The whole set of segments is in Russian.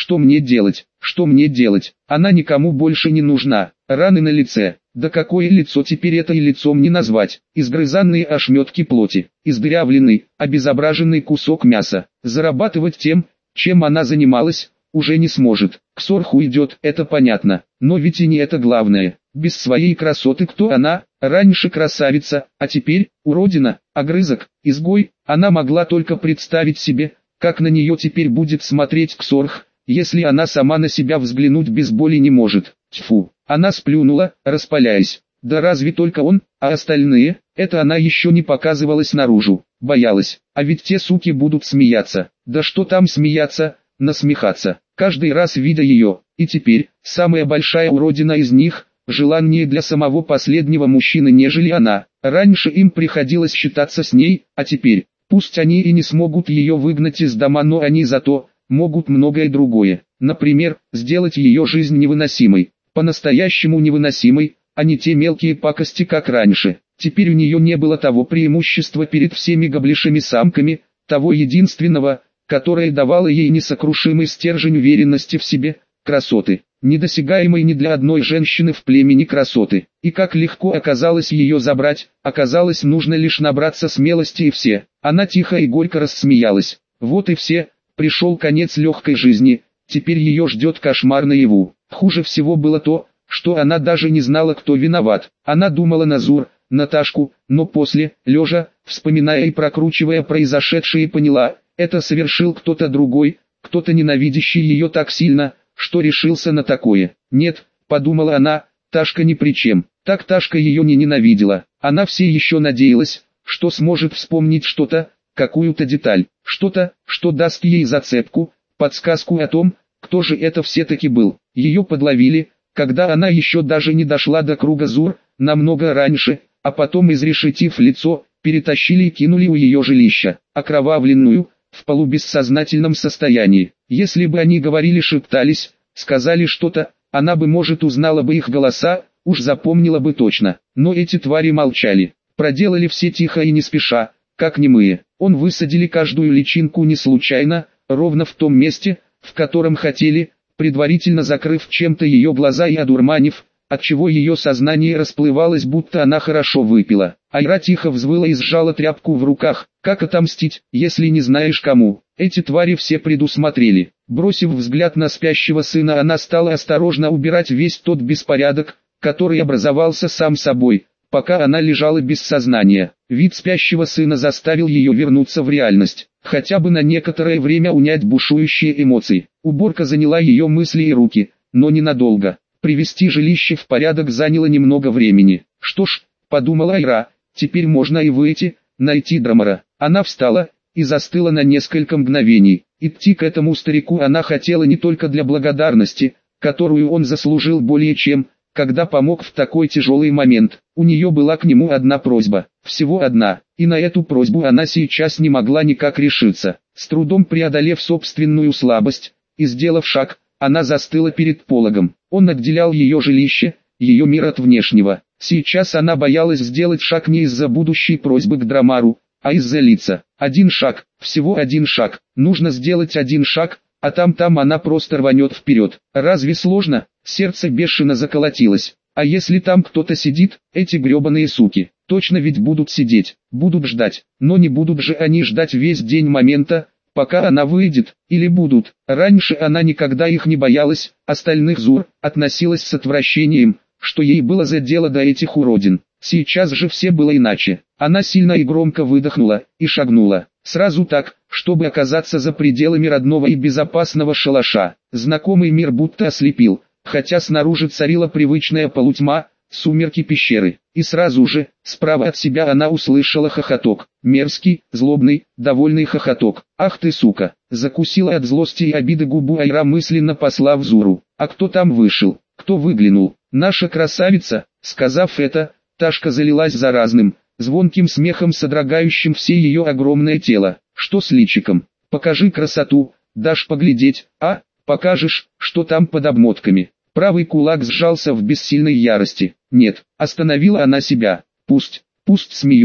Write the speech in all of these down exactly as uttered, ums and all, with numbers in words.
Что мне делать? Что мне делать? Она никому больше не нужна. Раны на лице. Да какое лицо теперь это и лицом не назвать. Изгрызанные ошметки плоти. Издырявленный, обезображенный кусок мяса. Зарабатывать тем, чем она занималась, уже не сможет. К Сорху идет, это понятно. Но ведь и не это главное. Без своей красоты кто она? Раньше красавица, а теперь уродина, огрызок, изгой. Она могла только представить себе, как на нее теперь будет смотреть Ксорх, если она сама на себя взглянуть без боли не может. Тьфу, она сплюнула, распаляясь. Да разве только он, а остальные? Это она еще не показывалась наружу, боялась. А ведь те суки будут смеяться. Да что там смеяться, насмехаться. Каждый раз видя ее. И теперь, самая большая уродина из них, желаннее для самого последнего мужчины, нежели она. Раньше им приходилось считаться с ней, а теперь, пусть они и не смогут ее выгнать из дома, но они зато могут многое другое. Например, сделать ее жизнь невыносимой. По-настоящему невыносимой, а не те мелкие пакости, как раньше. Теперь у нее не было того преимущества перед всеми гоблишами самками, того единственного, которое давало ей несокрушимый стержень уверенности в себе, красоты, недосягаемой ни для одной женщины в племени красоты. И как легко оказалось ее забрать, оказалось нужно лишь набраться смелости и все. Она тихо и горько рассмеялась. Вот и все, пришел конец легкой жизни, теперь ее ждет кошмар наяву. Хуже всего было то, что она даже не знала, кто виноват. Она думала на Зур, Наташку, но после, лежа, вспоминая и прокручивая произошедшее, поняла, это совершил кто-то другой, кто-то ненавидящий ее так сильно, что решился на такое. Нет, подумала она, Ташка ни при чем. Так Ташка ее не ненавидела. Она все еще надеялась, что сможет вспомнить что-то, какую-то деталь, что-то, что даст ей зацепку, подсказку о том, кто же это все-таки был. Ее подловили, когда она еще даже не дошла до круга Зур, намного раньше, а потом, изрешетив лицо, перетащили и кинули у ее жилища, окровавленную, в полубессознательном состоянии. Если бы они говорили, шептались, сказали что-то, она бы, может, узнала бы их голоса, уж запомнила бы точно. Но эти твари молчали, проделали все тихо и не спеша, как немые. Он высадили каждую личинку не случайно, ровно в том месте, в котором хотели, предварительно закрыв чем-то ее глаза и одурманив, отчего ее сознание расплывалось, будто она хорошо выпила. Айра тихо взвыла и сжала тряпку в руках. Как отомстить, если не знаешь кому? Эти твари все предусмотрели. Бросив взгляд на спящего сына, она стала осторожно убирать весь тот беспорядок, который образовался сам собой, пока она лежала без сознания. Вид спящего сына заставил ее вернуться в реальность, хотя бы на некоторое время унять бушующие эмоции. Уборка заняла ее мысли и руки, но ненадолго. Привести жилище в порядок заняло немного времени. Что ж, подумала Айра, теперь можно и выйти, найти Драмара. Она встала и застыла на несколько мгновений. Идти к этому старику она хотела не только для благодарности, которую он заслужил более чем, когда помог в такой тяжелый момент. У нее была к нему одна просьба, всего одна, и на эту просьбу она сейчас не могла никак решиться. С трудом преодолев собственную слабость и сделав шаг, она застыла перед пологом. Он отделял ее жилище, ее мир от внешнего. Сейчас она боялась сделать шаг не из-за будущей просьбы к Драмару, а из-за лица. Один шаг, всего один шаг. Нужно сделать один шаг, а там-там она просто рванет вперед. Разве сложно? Сердце бешено заколотилось. А если там кто-то сидит, эти гребаные суки, точно ведь будут сидеть, будут ждать. Но не будут же они ждать весь день момента, пока она выйдет, или будут. Раньше она никогда их не боялась, остальных Зур, относилась с отвращением, что ей было за дело до этих уродин. Сейчас же все было иначе. Она сильно и громко выдохнула, и шагнула. Сразу так, чтобы оказаться за пределами родного и безопасного шалаша. Знакомый мир будто ослепил, хотя снаружи царила привычная полутьма, сумерки пещеры. И сразу же, справа от себя она услышала хохоток. Мерзкий, злобный, довольный хохоток. «Ах ты сука!» Закусила от злости и обиды губу Айра, мысленно послав Зуру. «А кто там вышел? Кто выглянул? Наша красавица!» Сказав это, Ташка залилась заразным, звонким смехом, содрогающим все ее огромное тело. «Что с личиком? Покажи красоту, дашь поглядеть, а? Покажешь, что там под обмотками?» Правый кулак сжался в бессильной ярости. Нет, остановила она себя. Пусть, пусть смеются.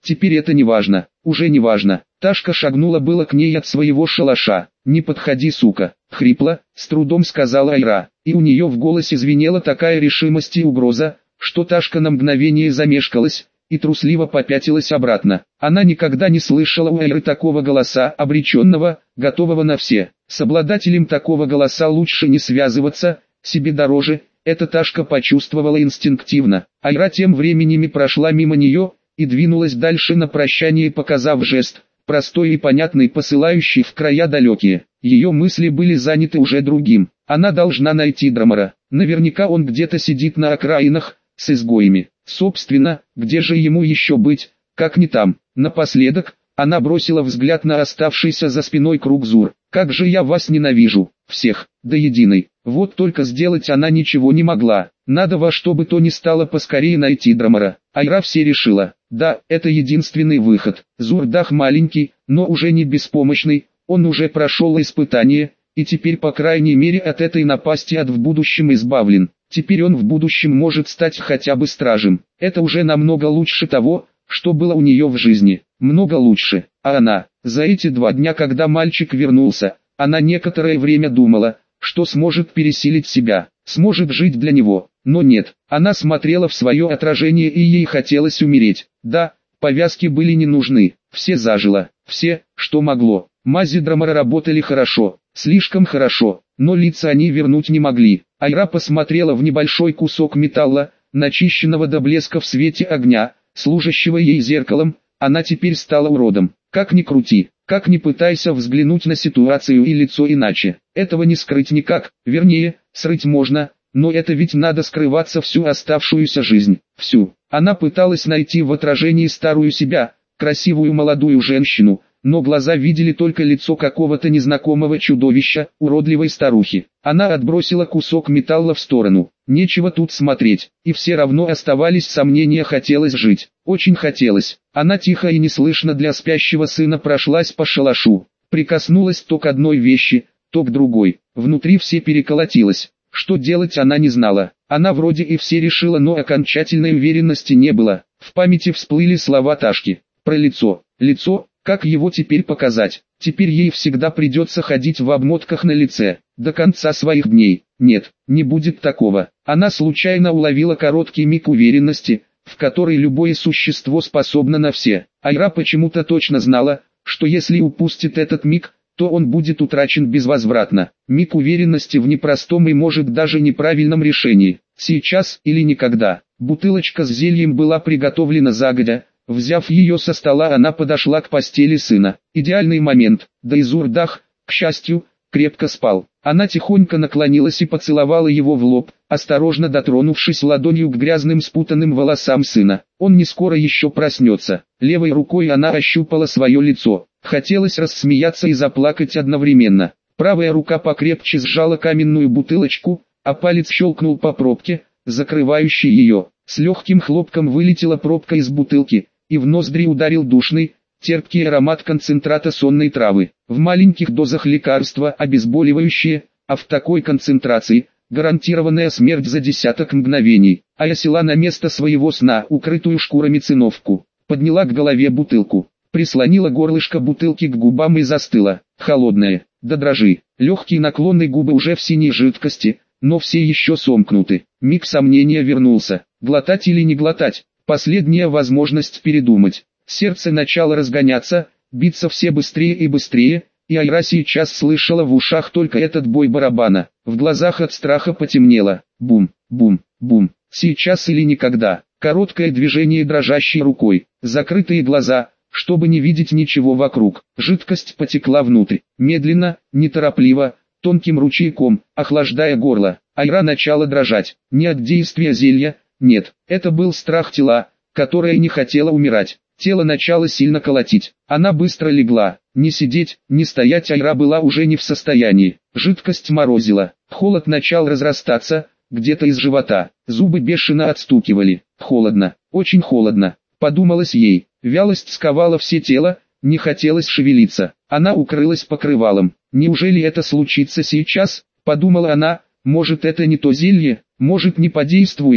Теперь это не важно, уже не важно. Ташка шагнула было к ней от своего шалаша. «Не подходи, сука!» — хрипло, с трудом сказала Айра, и у нее в голосе звенела такая решимость и угроза, что Ташка на мгновение замешкалась и трусливо попятилась обратно. Она никогда не слышала у Айры такого голоса, обреченного, готового на все. С обладателем такого голоса лучше не связываться, себе дороже. Это Ташка почувствовала инстинктивно. Айра тем временем прошла мимо нее и двинулась дальше на прощание, показав жест, простой и понятный, посылающий в края далекие. Ее мысли были заняты уже другим. Она должна найти Драмара. Наверняка он где-то сидит на окраинах, с изгоями. Собственно, где же ему еще быть, как не там? Напоследок, она бросила взгляд на оставшийся за спиной круг Зур. «Как же я вас ненавижу, всех, до единой». Вот только сделать она ничего не могла. Надо во что бы то ни стало поскорее найти Драмара. Айра все решила. Да, это единственный выход. Зурдах маленький, но уже не беспомощный. Он уже прошел испытание, и теперь по крайней мере от этой напасти от в будущем избавлен. Теперь он в будущем может стать хотя бы стражем. Это уже намного лучше того, что было у нее в жизни. Много лучше. А она, за эти два дня, когда мальчик вернулся, она некоторое время думала, что сможет пересилить себя, сможет жить для него. Но нет, она смотрела в свое отражение и ей хотелось умереть. Да, повязки были не нужны, все зажило, все, что могло. Мази Драмара работали хорошо, слишком хорошо, но лица они вернуть не могли. Айра посмотрела в небольшой кусок металла, начищенного до блеска в свете огня, служащего ей зеркалом. Она теперь стала уродом. Как ни крути, как ни пытайся взглянуть на ситуацию и лицо иначе, этого не скрыть никак, вернее, скрыть можно, но это ведь надо скрываться всю оставшуюся жизнь, всю. Она пыталась найти в отражении старую себя, красивую молодую женщину, но глаза видели только лицо какого-то незнакомого чудовища, уродливой старухи. Она отбросила кусок металла в сторону. Нечего тут смотреть, и все равно оставались сомнения, хотелось жить. Очень хотелось. Она тихо и неслышно для спящего сына прошлась по шалашу, прикоснулась то к одной вещи, то к другой. Внутри все переколотилось. Что делать она не знала. Она вроде и все решила, но окончательной уверенности не было. В памяти всплыли слова Ташки. Про лицо. Лицо, как его теперь показать? Теперь ей всегда придется ходить в обмотках на лице. До конца своих дней. Нет, не будет такого. Она случайно уловила короткий миг уверенности, в который любое существо способно на все. Айра почему-то точно знала, что если упустит этот миг, то он будет утрачен безвозвратно. Миг уверенности в непростом и может даже неправильном решении. Сейчас или никогда. Бутылочка с зельем была приготовлена загодя. Взяв ее со стола, она подошла к постели сына. Идеальный момент, да и Зурдах, к счастью, крепко спал. Она тихонько наклонилась и поцеловала его в лоб, осторожно дотронувшись ладонью к грязным спутанным волосам сына. Он не скоро еще проснется. Левой рукой она ощупала свое лицо. Хотелось рассмеяться и заплакать одновременно. Правая рука покрепче сжала каменную бутылочку, а палец щелкнул по пробке, закрывающей ее. С легким хлопком вылетела пробка из бутылки, и в ноздри ударил душный, терпкий аромат концентрата сонной травы. В маленьких дозах лекарства обезболивающее, а в такой концентрации гарантированная смерть за десяток мгновений. Ая села на место своего сна, укрытую шкурами циновку, подняла к голове бутылку, прислонила горлышко бутылки к губам и застыла, холодная, до дрожи. Легкие наклонные губы уже в синей жидкости, но все еще сомкнуты. Миг сомнения вернулся. Глотать или не глотать? Последняя возможность передумать. Сердце начало разгоняться, биться все быстрее и быстрее, и Айра сейчас слышала в ушах только этот бой барабана. В глазах от страха потемнело. Бум, бум, бум. Сейчас или никогда. Короткое движение дрожащей рукой. Закрытые глаза, чтобы не видеть ничего вокруг. Жидкость потекла внутрь. Медленно, неторопливо, тонким ручейком, охлаждая горло. Айра начала дрожать. Не от действия зелья, нет. Это был страх тела, которое не хотело умирать. Тело начало сильно колотить. Она быстро легла. Не сидеть, не стоять Айра была уже не в состоянии. Жидкость морозила. Холод начал разрастаться, где-то из живота. Зубы бешено отстукивали. Холодно, очень холодно, подумалось ей. Вялость сковала все тело, не хотелось шевелиться. Она укрылась покрывалом. Неужели это случится сейчас? Подумала она, может это не то зелье, может не подействует.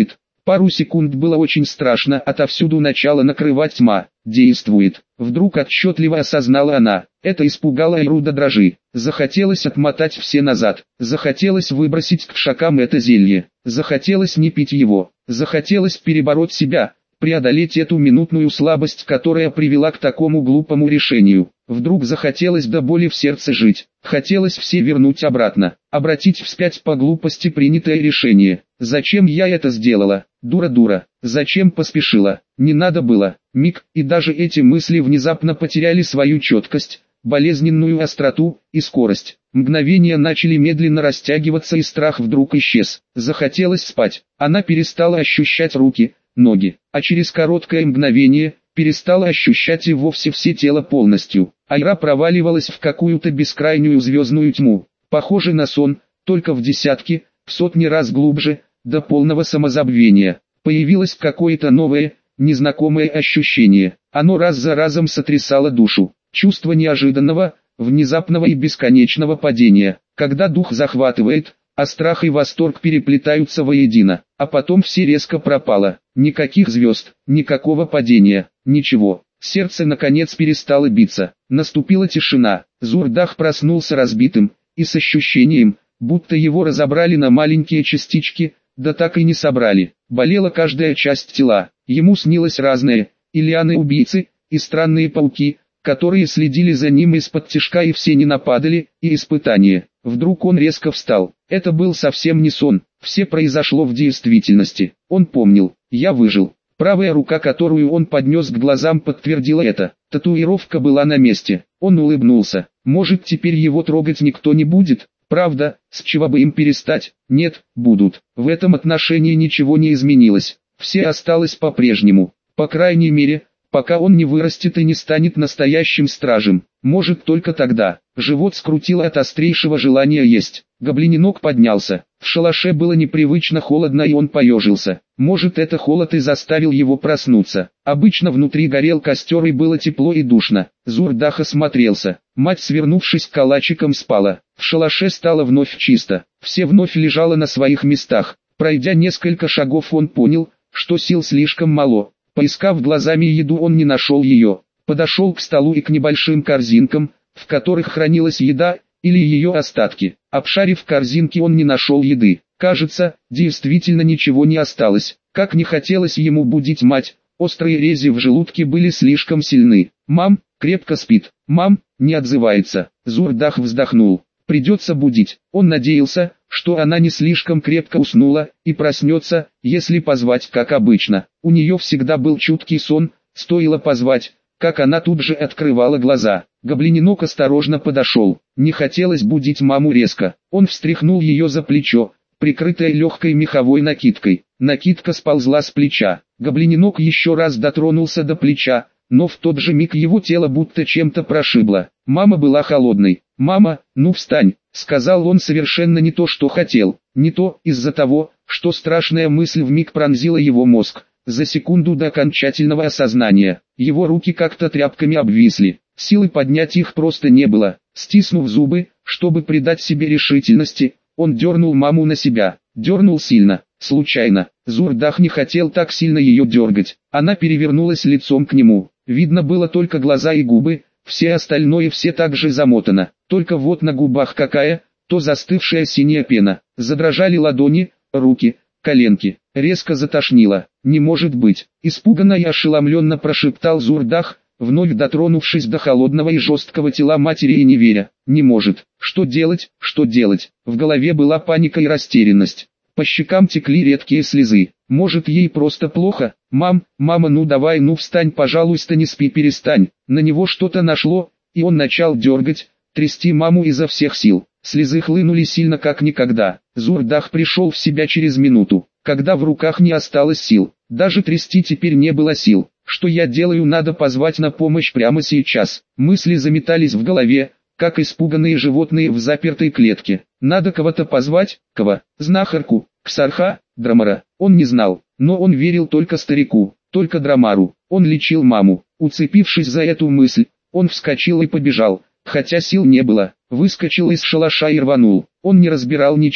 Пару секунд было очень страшно, отовсюду начала накрывать тьма. Действует. Вдруг отчетливо осознала она. Это испугало Айру до дрожи. Захотелось отмотать все назад. Захотелось выбросить к шакам это зелье. Захотелось не пить его. Захотелось перебороть себя, преодолеть эту минутную слабость, которая привела к такому глупому решению. Вдруг захотелось до боли в сердце жить. Хотелось все вернуть обратно, обратить вспять по глупости принятое решение. Зачем я это сделала? Дура-дура. Зачем поспешила? Не надо было. Миг, и даже эти мысли внезапно потеряли свою четкость, болезненную остроту и скорость. Мгновения начали медленно растягиваться, и страх вдруг исчез. Захотелось спать. Она перестала ощущать руки, ноги, а через короткое мгновение перестала ощущать и вовсе все тело полностью. Айра проваливалась в какую-то бескрайнюю звездную тьму, похожий на сон, только в десятки, в сотни раз глубже, до полного самозабвения. Появилось какое-то новое, незнакомое ощущение. Оно раз за разом сотрясало душу. Чувство неожиданного, внезапного и бесконечного падения, когда дух захватывает, а страх и восторг переплетаются воедино, а потом все резко пропало. Никаких звезд, никакого падения, ничего. Сердце наконец перестало биться. Наступила тишина. Зурдах проснулся разбитым, и с ощущением, будто его разобрали на маленькие частички, да так и не собрали. Болела каждая часть тела. Ему снилось разное, и лианы-убийцы, и странные пауки, которые следили за ним из-под тишка, и все не нападали, и испытания. Вдруг он резко встал. Это был совсем не сон, все произошло в действительности. Он помнил, я выжил. Правая рука, которую он поднес к глазам, подтвердила это. Татуировка была на месте. Он улыбнулся. Может, теперь его трогать никто не будет? Правда, с чего бы им перестать? Нет, будут. В этом отношении ничего не изменилось. Все осталось по-прежнему. По крайней мере, пока он не вырастет и не станет настоящим стражем. Может, только тогда. Живот скрутило от острейшего желания есть. Гоблиненок поднялся. В шалаше было непривычно холодно, и он поежился. Может, это холод и заставил его проснуться. Обычно внутри горел костер, и было тепло и душно. Зурдах осмотрелся. Мать, свернувшись калачиком, спала. В шалаше стало вновь чисто. Все вновь лежало на своих местах. Пройдя несколько шагов, он понял, что сил слишком мало. Поискав глазами еду, он не нашел ее. Подошел к столу и к небольшим корзинкам, в которых хранилась еда, или ее остатки. Обшарив корзинки, он не нашел еды. Кажется, действительно ничего не осталось. Как не хотелось ему будить мать, острые рези в желудке были слишком сильны. «Мам, крепко спит. Мам, не отзывается». Зурдах вздохнул. Придется будить. Он надеялся, что она не слишком крепко уснула, и проснется, если позвать, как обычно. У нее всегда был чуткий сон, стоило позвать, как она тут же открывала глаза. Гоблиненок осторожно подошел. Не хотелось будить маму резко. Он встряхнул ее за плечо, прикрытое легкой меховой накидкой. Накидка сползла с плеча. Гоблиненок еще раз дотронулся до плеча, но в тот же миг его тело будто чем-то прошибло. Мама была холодной. «Мама, ну встань», — сказал он совершенно не то, что хотел. Не то, из-за того, что страшная мысль вмиг пронзила его мозг. За секунду до окончательного осознания, его руки как-то тряпками обвисли. Силы поднять их просто не было. Стиснув зубы, чтобы придать себе решительности, он дернул маму на себя. Дернул сильно, случайно. Зурдах не хотел так сильно ее дергать. Она перевернулась лицом к нему. Видно было только глаза и губы, все остальное все так же замотано. Только вот на губах какая, то застывшая синяя пена. Задрожали ладони, руки, коленки. Резко затошнило. «Не может быть!» Испуганно и ошеломленно прошептал Зурдах, вновь дотронувшись до холодного и жесткого тела матери и не веря. «Не может! Что делать, что делать?» В голове была паника и растерянность. По щекам текли редкие слезы. Может, ей просто плохо? «Мам, мама, ну давай, ну встань, пожалуйста, не спи, перестань!» На него что-то нашло, и он начал дергать, трясти маму изо всех сил. Слезы хлынули сильно как никогда. Зурдах пришел в себя через минуту, когда в руках не осталось сил. Даже трясти теперь не было сил. Что я делаю, надо позвать на помощь прямо сейчас. Мысли заметались в голове, как испуганные животные в запертой клетке. Надо кого-то позвать, кого? Знахарку, Ксарха, Драмара. Он не знал, но он верил только старику, только Драмару. Он лечил маму. Уцепившись за эту мысль, он вскочил и побежал, хотя сил не было. Выскочил из шалаша и рванул. Он не разбирал ничего.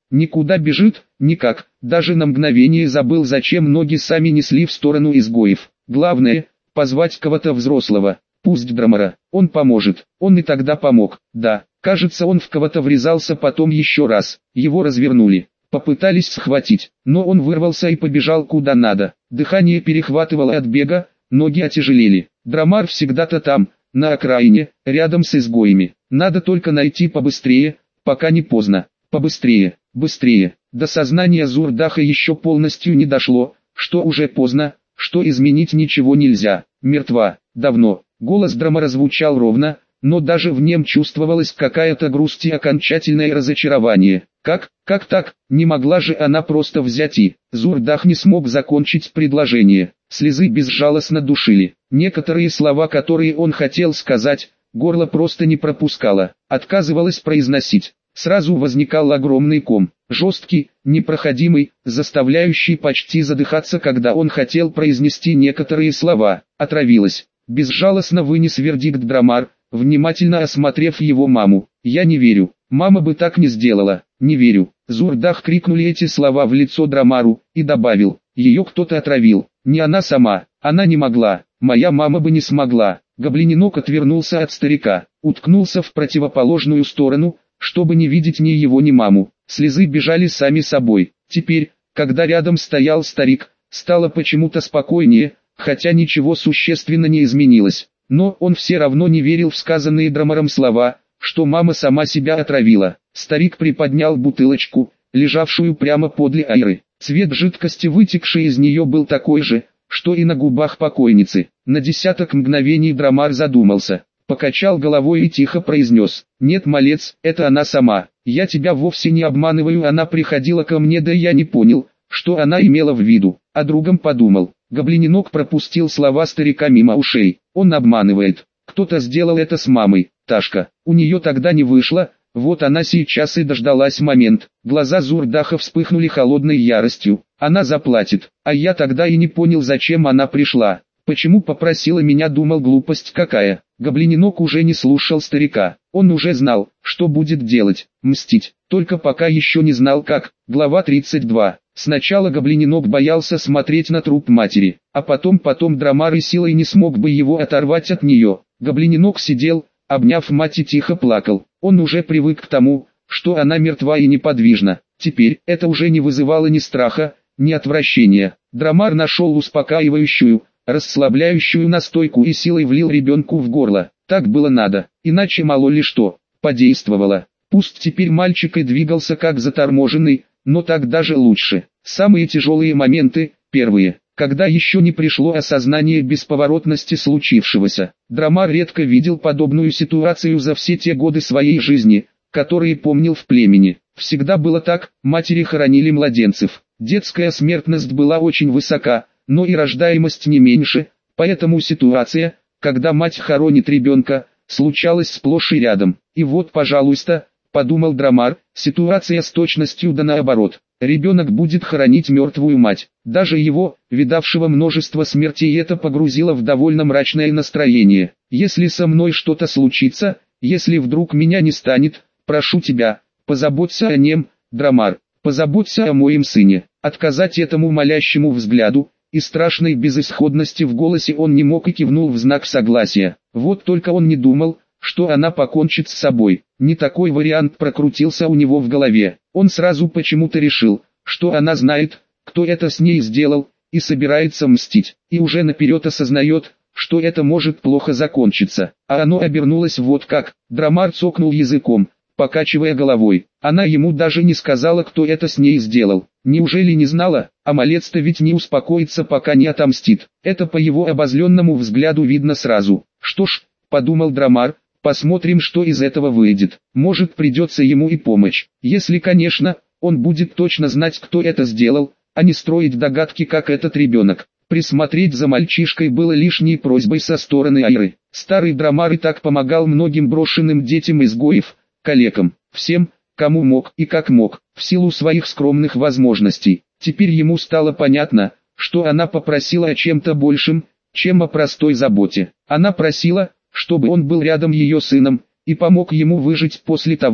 Никуда бежит? Никак. Даже на мгновение забыл, зачем ноги сами несли в сторону изгоев. Главное, позвать кого-то взрослого. Пусть Драмара. Он поможет. Он и тогда помог. Да, кажется, он в кого-то врезался потом еще раз. Его развернули. Попытались схватить, но он вырвался и побежал куда надо. Дыхание перехватывало от бега, ноги отяжелели. Драмар всегда-то там, на окраине, рядом с изгоями. Надо только найти побыстрее, пока не поздно. Побыстрее, быстрее. До сознания Зурдаха еще полностью не дошло, что уже поздно, что изменить ничего нельзя. Мертва, давно. Голос Драмара звучал ровно, но даже в нем чувствовалась какая-то грусть и окончательное разочарование. Как, как так, не могла же она просто взять и... Зурдах не смог закончить предложение. Слезы безжалостно душили. Некоторые слова, которые он хотел сказать, горло просто не пропускало, отказывалось произносить. Сразу возникал огромный ком, жесткий, непроходимый, заставляющий почти задыхаться, когда он хотел произнести некоторые слова. Отравилась. Безжалостно вынес вердикт Драмар, внимательно осмотрев его маму. «Я не верю, мама бы так не сделала, не верю». Зурдах крикнули эти слова в лицо Драмару, и добавил, «Ее кто-то отравил, не она сама, она не могла, моя мама бы не смогла». Гоблиненок отвернулся от старика, уткнулся в противоположную сторону, чтобы не видеть ни его, ни маму. Слезы бежали сами собой. Теперь, когда рядом стоял старик, стало почему-то спокойнее, хотя ничего существенно не изменилось. Но он все равно не верил в сказанные Драмаром слова, что мама сама себя отравила. Старик приподнял бутылочку, лежавшую прямо подле Айры. Цвет жидкости, вытекшей из нее, был такой же, что и на губах покойницы. На десяток мгновений Драмар задумался, покачал головой и тихо произнес: «Нет, малец, это она сама. Я тебя вовсе не обманываю, она приходила ко мне, да я не понял, что она имела в виду, о другом подумал». Гоблиненок пропустил слова старика мимо ушей. «Он обманывает. Кто-то сделал это с мамой, Ташка. У нее тогда не вышло, вот она сейчас и дождалась момент». Глаза Зурдаха вспыхнули холодной яростью. «Она заплатит. А я тогда и не понял, зачем она пришла. Почему попросила меня, думал, глупость какая». Гоблиненок уже не слушал старика. Он уже знал, что будет делать, мстить, только пока еще не знал как. Глава тридцать два. Сначала Гоблиненок боялся смотреть на труп матери, а потом потом Драмар и силой не смог бы его оторвать от нее. Гоблиненок сидел, обняв мать, и тихо плакал. Он уже привык к тому, что она мертва и неподвижна. Теперь это уже не вызывало ни страха, ни отвращения. Драмар нашел успокаивающую, расслабляющую настойку и силой влил ребенку в горло. Так было надо, иначе мало ли что. Подействовало. Пусть теперь мальчик и двигался как заторможенный, но так даже лучше. Самые тяжелые моменты, первые, когда еще не пришло осознание бесповоротности случившегося. Драмар редко видел подобную ситуацию за все те годы своей жизни, которые помнил в племени. Всегда было так, матери хоронили младенцев. Детская смертность была очень высока, но и рождаемость не меньше, поэтому ситуация, когда мать хоронит ребенка, случалась сплошь и рядом. И вот, пожалуйста, подумал Драмар, ситуация с точностью да наоборот. Ребенок будет хоронить мертвую мать. Даже его, видавшего множество смертей, это погрузило в довольно мрачное настроение. «Если со мной что-то случится, если вдруг меня не станет, прошу тебя, позаботься о нем, Драмар, позаботься о моем сыне». Отказать этому молящему взгляду и страшной безысходности в голосе он не мог и кивнул в знак согласия. Вот только он не думал, что она покончит с собой. Не такой вариант прокрутился у него в голове. Он сразу почему-то решил, что она знает, кто это с ней сделал, и собирается мстить, и уже наперед осознает, что это может плохо закончиться. А оно обернулось вот как. Драмар цокнул языком, покачивая головой. Она ему даже не сказала, кто это с ней сделал. Неужели не знала? А малец-то ведь не успокоится, пока не отомстит. Это по его обозленному взгляду видно сразу. Что ж, подумал Драмар, посмотрим, что из этого выйдет. Может, придется ему и помочь. Если, конечно, он будет точно знать, кто это сделал, а не строить догадки, как этот ребенок. Присмотреть за мальчишкой было лишней просьбой со стороны Айры. Старый Драмар и так помогал многим брошенным детям изгоев, калекам, всем, кому мог и как мог, в силу своих скромных возможностей. Теперь ему стало понятно, что она попросила о чем-то большем, чем о простой заботе. Она просила, чтобы он был рядом ее сыном, и помог ему выжить после того,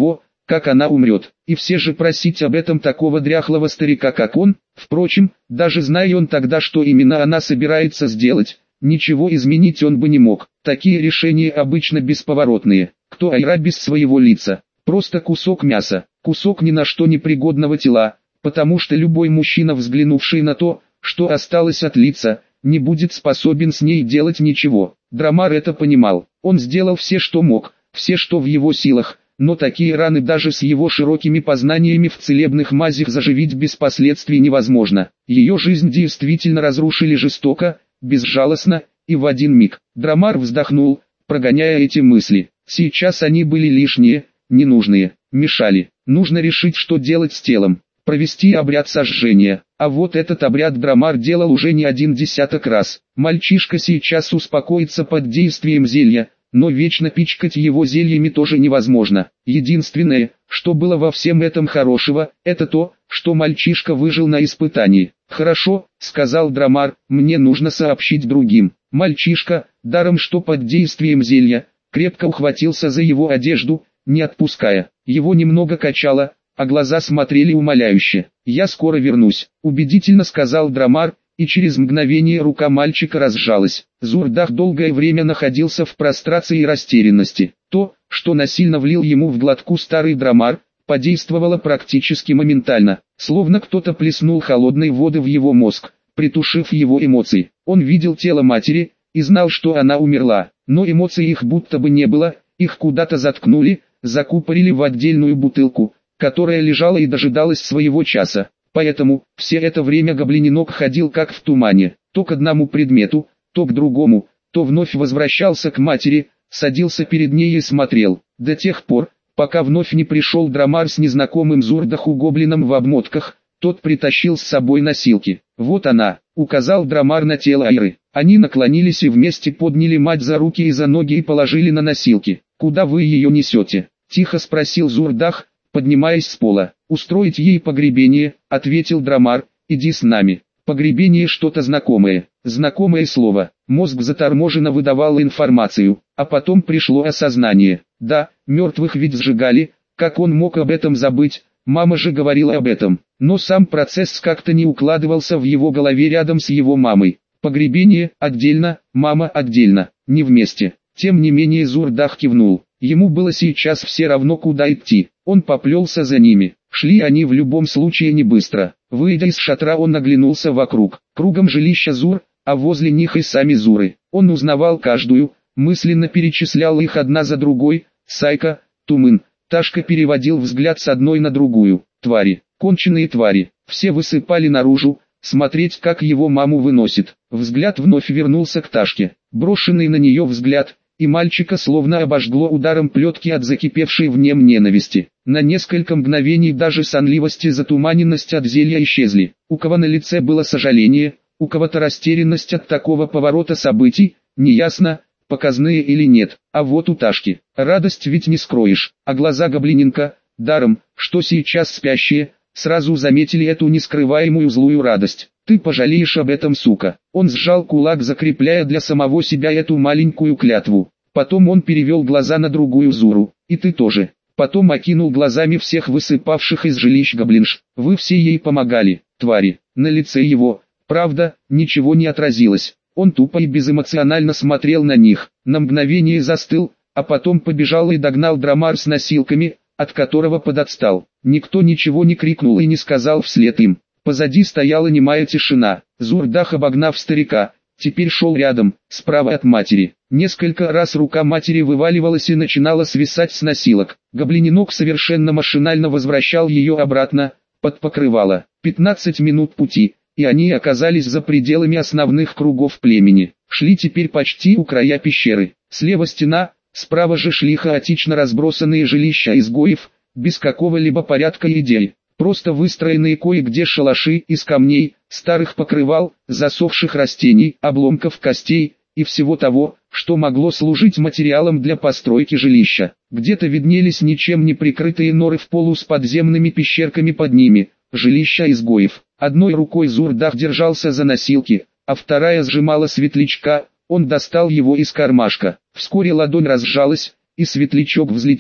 как она умрет. И все же просить об этом такого дряхлого старика, как он. Впрочем, даже зная он тогда, что именно она собирается сделать, ничего изменить он бы не мог. Такие решения обычно бесповоротные. Кто Айра без своего лица? Просто кусок мяса, кусок ни на что непригодного тела, потому что любой мужчина, взглянувший на то, что осталось от лица, не будет способен с ней делать ничего. Драмар это понимал. Он сделал все, что мог, все, что в его силах, но такие раны даже с его широкими познаниями в целебных мазях заживить без последствий невозможно. Ее жизнь действительно разрушили жестоко, безжалостно, и в один миг. Драмар вздохнул, прогоняя эти мысли. Сейчас они были лишние, ненужные, мешали. Нужно решить, что делать с телом. Провести обряд сожжения. А вот этот обряд Драмар делал уже не один десяток раз. Мальчишка сейчас успокоится под действием зелья, но вечно пичкать его зельями тоже невозможно. Единственное, что было во всем этом хорошего, это то, что мальчишка выжил на испытании. «Хорошо», — сказал Драмар, — «мне нужно сообщить другим». Мальчишка, даром что под действием зелья, крепко ухватился за его одежду, не отпуская. Его немного качало, а глаза смотрели умоляюще. «Я скоро вернусь», — убедительно сказал Драмар, и через мгновение рука мальчика разжалась. Зурдах долгое время находился в прострации и растерянности. То, что насильно влил ему в глотку старый Драмар, подействовало практически моментально, словно кто-то плеснул холодной воды в его мозг, притушив его эмоции. Он видел тело матери и знал, что она умерла, но эмоций их будто бы не было, их куда-то заткнули, закупорили в отдельную бутылку, которая лежала и дожидалась своего часа. Поэтому, все это время гоблиненок ходил как в тумане, то к одному предмету, то к другому, то вновь возвращался к матери, садился перед ней и смотрел, до тех пор, пока вновь не пришел Драмар с незнакомым Зурдаху гоблином в обмотках. Тот притащил с собой носилки. «Вот она», — указал Драмар на тело Айры. Они наклонились и вместе подняли мать за руки и за ноги и положили на носилки. «Куда вы ее несете?» — тихо спросил Зурдах, поднимаясь с пола. «Устроить ей погребение», — ответил Драмар, — «иди с нами». Погребение что-то знакомое, знакомое слово. Мозг заторможенно выдавал информацию, а потом пришло осознание. Да, мертвых ведь сжигали, как он мог об этом забыть, мама же говорила об этом. Но сам процесс как-то не укладывался в его голове рядом с его мамой. Погребение отдельно, мама отдельно, не вместе. Тем не менее Зурдах кивнул. Ему было сейчас все равно, куда идти. Он поплелся за ними. Шли они в любом случае не быстро. Выйдя из шатра, он оглянулся вокруг. Кругом жилища Зур, а возле них и сами Зуры. Он узнавал каждую, мысленно перечислял их одна за другой. Сайка, Тумын. Ташка переводил взгляд с одной на другую. Твари, конченые твари. Все высыпали наружу, смотреть, как его маму выносит. Взгляд вновь вернулся к Ташке. Брошенный на нее взгляд, и мальчика словно обожгло ударом плетки от закипевшей в нем ненависти. На несколько мгновений даже сонливость и затуманенность от зелья исчезли. У кого на лице было сожаление, у кого-то растерянность от такого поворота событий, неясно, показные или нет. А вот у Ташки, радость ведь не скроешь, а глаза гоблиненка, даром, что сейчас спящие, сразу заметили эту нескрываемую злую радость. «Ты пожалеешь об этом, сука». Он сжал кулак, закрепляя для самого себя эту маленькую клятву. Потом он перевел глаза на другую Зуру. «И ты тоже». Потом окинул глазами всех высыпавших из жилищ гоблинш. «Вы все ей помогали, твари». На лице его, правда, ничего не отразилось. Он тупо и безэмоционально смотрел на них. На мгновение застыл, а потом побежал и догнал Драмар с носилками, от которого подотстал. Никто ничего не крикнул и не сказал вслед им. Позади стояла немая тишина. Зурдах, обогнав старика, теперь шел рядом, справа от матери. Несколько раз рука матери вываливалась и начинала свисать с носилок. Гоблиненок совершенно машинально возвращал ее обратно, под покрывало. Пятнадцать минут пути, и они оказались за пределами основных кругов племени. Шли теперь почти у края пещеры. Слева стена, справа же шли хаотично разбросанные жилища изгоев, без какого-либо порядка и идей. Просто выстроенные кое-где шалаши из камней, старых покрывал, засохших растений, обломков костей и всего того, что могло служить материалом для постройки жилища. Где-то виднелись ничем не прикрытые норы в полу с подземными пещерками под ними, жилища изгоев. Одной рукой Зурдах держался за носилки, а вторая сжимала светлячка. Он достал его из кармашка. Вскоре ладонь разжалась, и светлячок взлетел.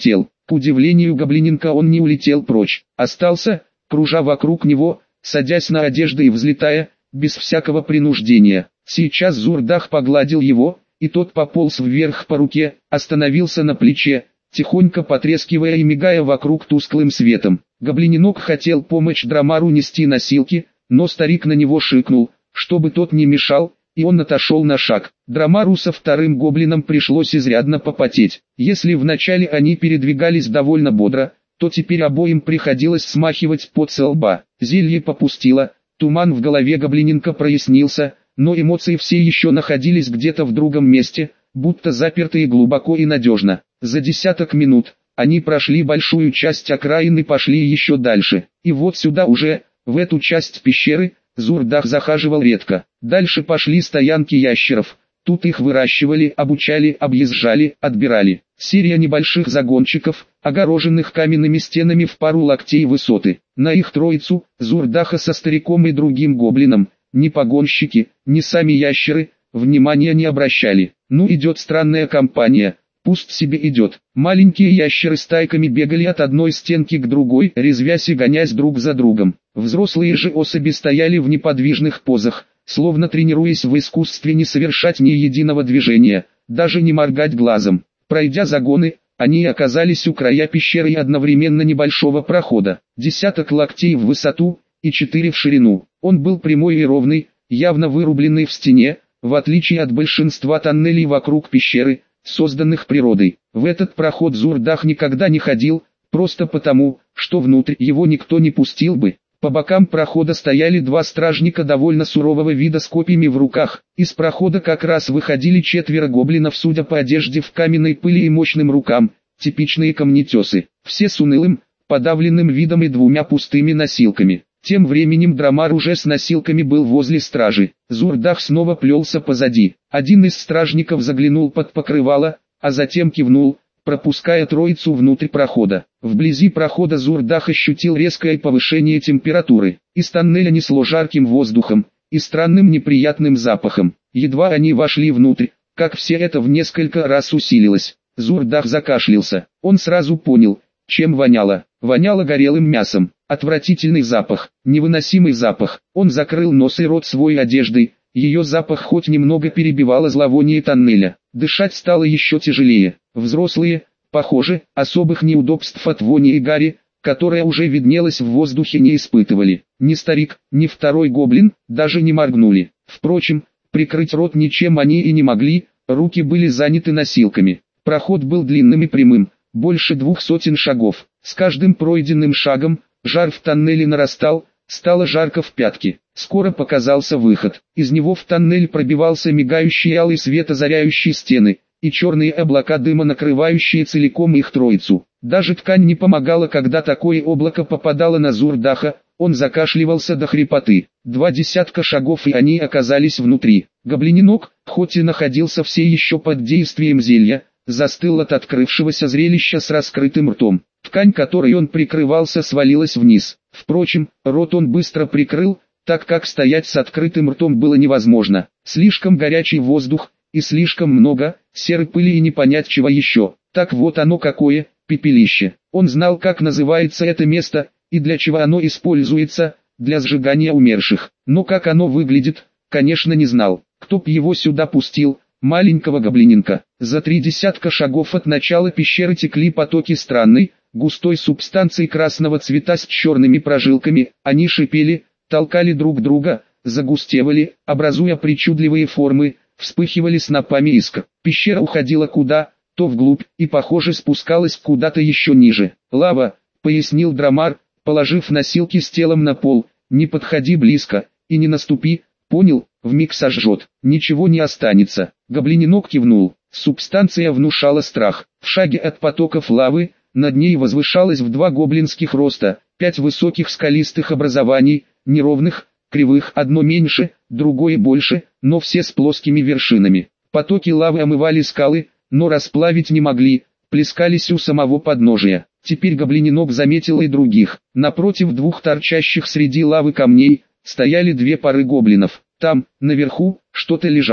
К удивлению Гоблиненка он не улетел прочь, остался, кружа вокруг него, садясь на одежды и взлетая, без всякого принуждения. Сейчас Зурдах погладил его, и тот пополз вверх по руке, остановился на плече, тихонько потрескивая и мигая вокруг тусклым светом. Гоблиненок хотел помочь Драмару нести носилки, но старик на него шикнул, чтобы тот не мешал, и он отошел на шаг. Драмару со вторым гоблином пришлось изрядно попотеть. Если вначале они передвигались довольно бодро, то теперь обоим приходилось смахивать пот со лба. Зелье попустило, туман в голове Гоблиненка прояснился, но эмоции все еще находились где-то в другом месте, будто запертые глубоко и надежно. За десяток минут они прошли большую часть окраины и пошли еще дальше. И вот сюда уже, в эту часть пещеры, Зурдах захаживал редко. Дальше пошли стоянки ящеров. Тут их выращивали, обучали, объезжали, отбирали. Серия небольших загончиков, огороженных каменными стенами в пару локтей высоты. На их троицу, Зурдаха со стариком и другим гоблином, ни погонщики, ни сами ящеры, внимания не обращали. Ну, идет странная компания, пусть себе идет. Маленькие ящеры стайками бегали от одной стенки к другой, резвясь и гонясь друг за другом. Взрослые же особи стояли в неподвижных позах, словно тренируясь в искусстве не совершать ни единого движения, даже не моргать глазом. Пройдя загоны, они оказались у края пещеры и одновременно небольшого прохода. Десяток локтей в высоту и четыре в ширину. Он был прямой и ровный, явно вырубленный в стене, в отличие от большинства тоннелей вокруг пещеры, созданных природой. В этот проход Зурдах никогда не ходил, просто потому, что внутрь его никто не пустил бы. По бокам прохода стояли два стражника довольно сурового вида с копьями в руках. Из прохода как раз выходили четверо гоблинов, судя по одежде в каменной пыли и мощным рукам, типичные камнетесы. Все с унылым, подавленным видом и двумя пустыми носилками. Тем временем Драмар уже с носилками был возле стражи. Зурдах снова плелся позади. Один из стражников заглянул под покрывало, а затем кивнул, пропуская троицу внутрь прохода. Вблизи прохода Зурдах ощутил резкое повышение температуры. Из тоннеля несло жарким воздухом и странным неприятным запахом. Едва они вошли внутрь, как все это в несколько раз усилилось. Зурдах закашлялся. Он сразу понял, чем воняло. Воняло горелым мясом. Отвратительный запах, невыносимый запах. Он закрыл нос и рот свой одеждой. Ее запах хоть немного перебивало зловоние тоннеля. Дышать стало еще тяжелее. Взрослые, похоже, особых неудобств от вони и гари, которая уже виднелась в воздухе, не испытывали. Ни старик, ни второй гоблин даже не моргнули. Впрочем, прикрыть рот ничем они и не могли, руки были заняты носилками. Проход был длинным и прямым, больше двух сотен шагов. С каждым пройденным шагом жар в тоннеле нарастал, стало жарко в пятки. Скоро показался выход. Из него в тоннель пробивался мигающий алый свет, озаряющий стены, и черные облака дыма, накрывающие целиком их троицу. Даже ткань не помогала, когда такое облако попадало на Зурдаха, он закашливался до хрипоты. Два десятка шагов и они оказались внутри. Гоблиненок, хоть и находился все еще под действием зелья, застыл от открывшегося зрелища с раскрытым ртом. Ткань, которой он прикрывался, свалилась вниз. Впрочем, рот он быстро прикрыл, так как стоять с открытым ртом было невозможно. Слишком горячий воздух, и слишком много серой пыли и не понять чего еще. Так вот оно какое, пепелище. Он знал, как называется это место, и для чего оно используется, для сжигания умерших. Но как оно выглядит, конечно, не знал. Кто б его сюда пустил, маленького гоблиненка. За три десятка шагов от начала пещеры текли потоки странной, густой субстанции красного цвета с черными прожилками. Они шипели, толкали друг друга, загустевали, образуя причудливые формы, вспыхивали снопами искр. Пещера уходила куда, то вглубь, и, похоже, спускалась куда-то еще ниже. «Лава», — пояснил Драмар, положив носилки с телом на пол, — «не подходи близко, и не наступи, понял, вмиг сожжет, ничего не останется». Гоблиненок кивнул. Субстанция внушала страх. В шаге от потоков лавы, над ней возвышалось в два гоблинских роста, пять высоких скалистых образований, неровных, кривых, одно меньше, другое больше, но все с плоскими вершинами. Потоки лавы омывали скалы, но расплавить не могли, плескались у самого подножия. Теперь гоблиненок заметил и других. Напротив двух торчащих среди лавы камней, стояли две пары гоблинов. Там, наверху, что-то лежало.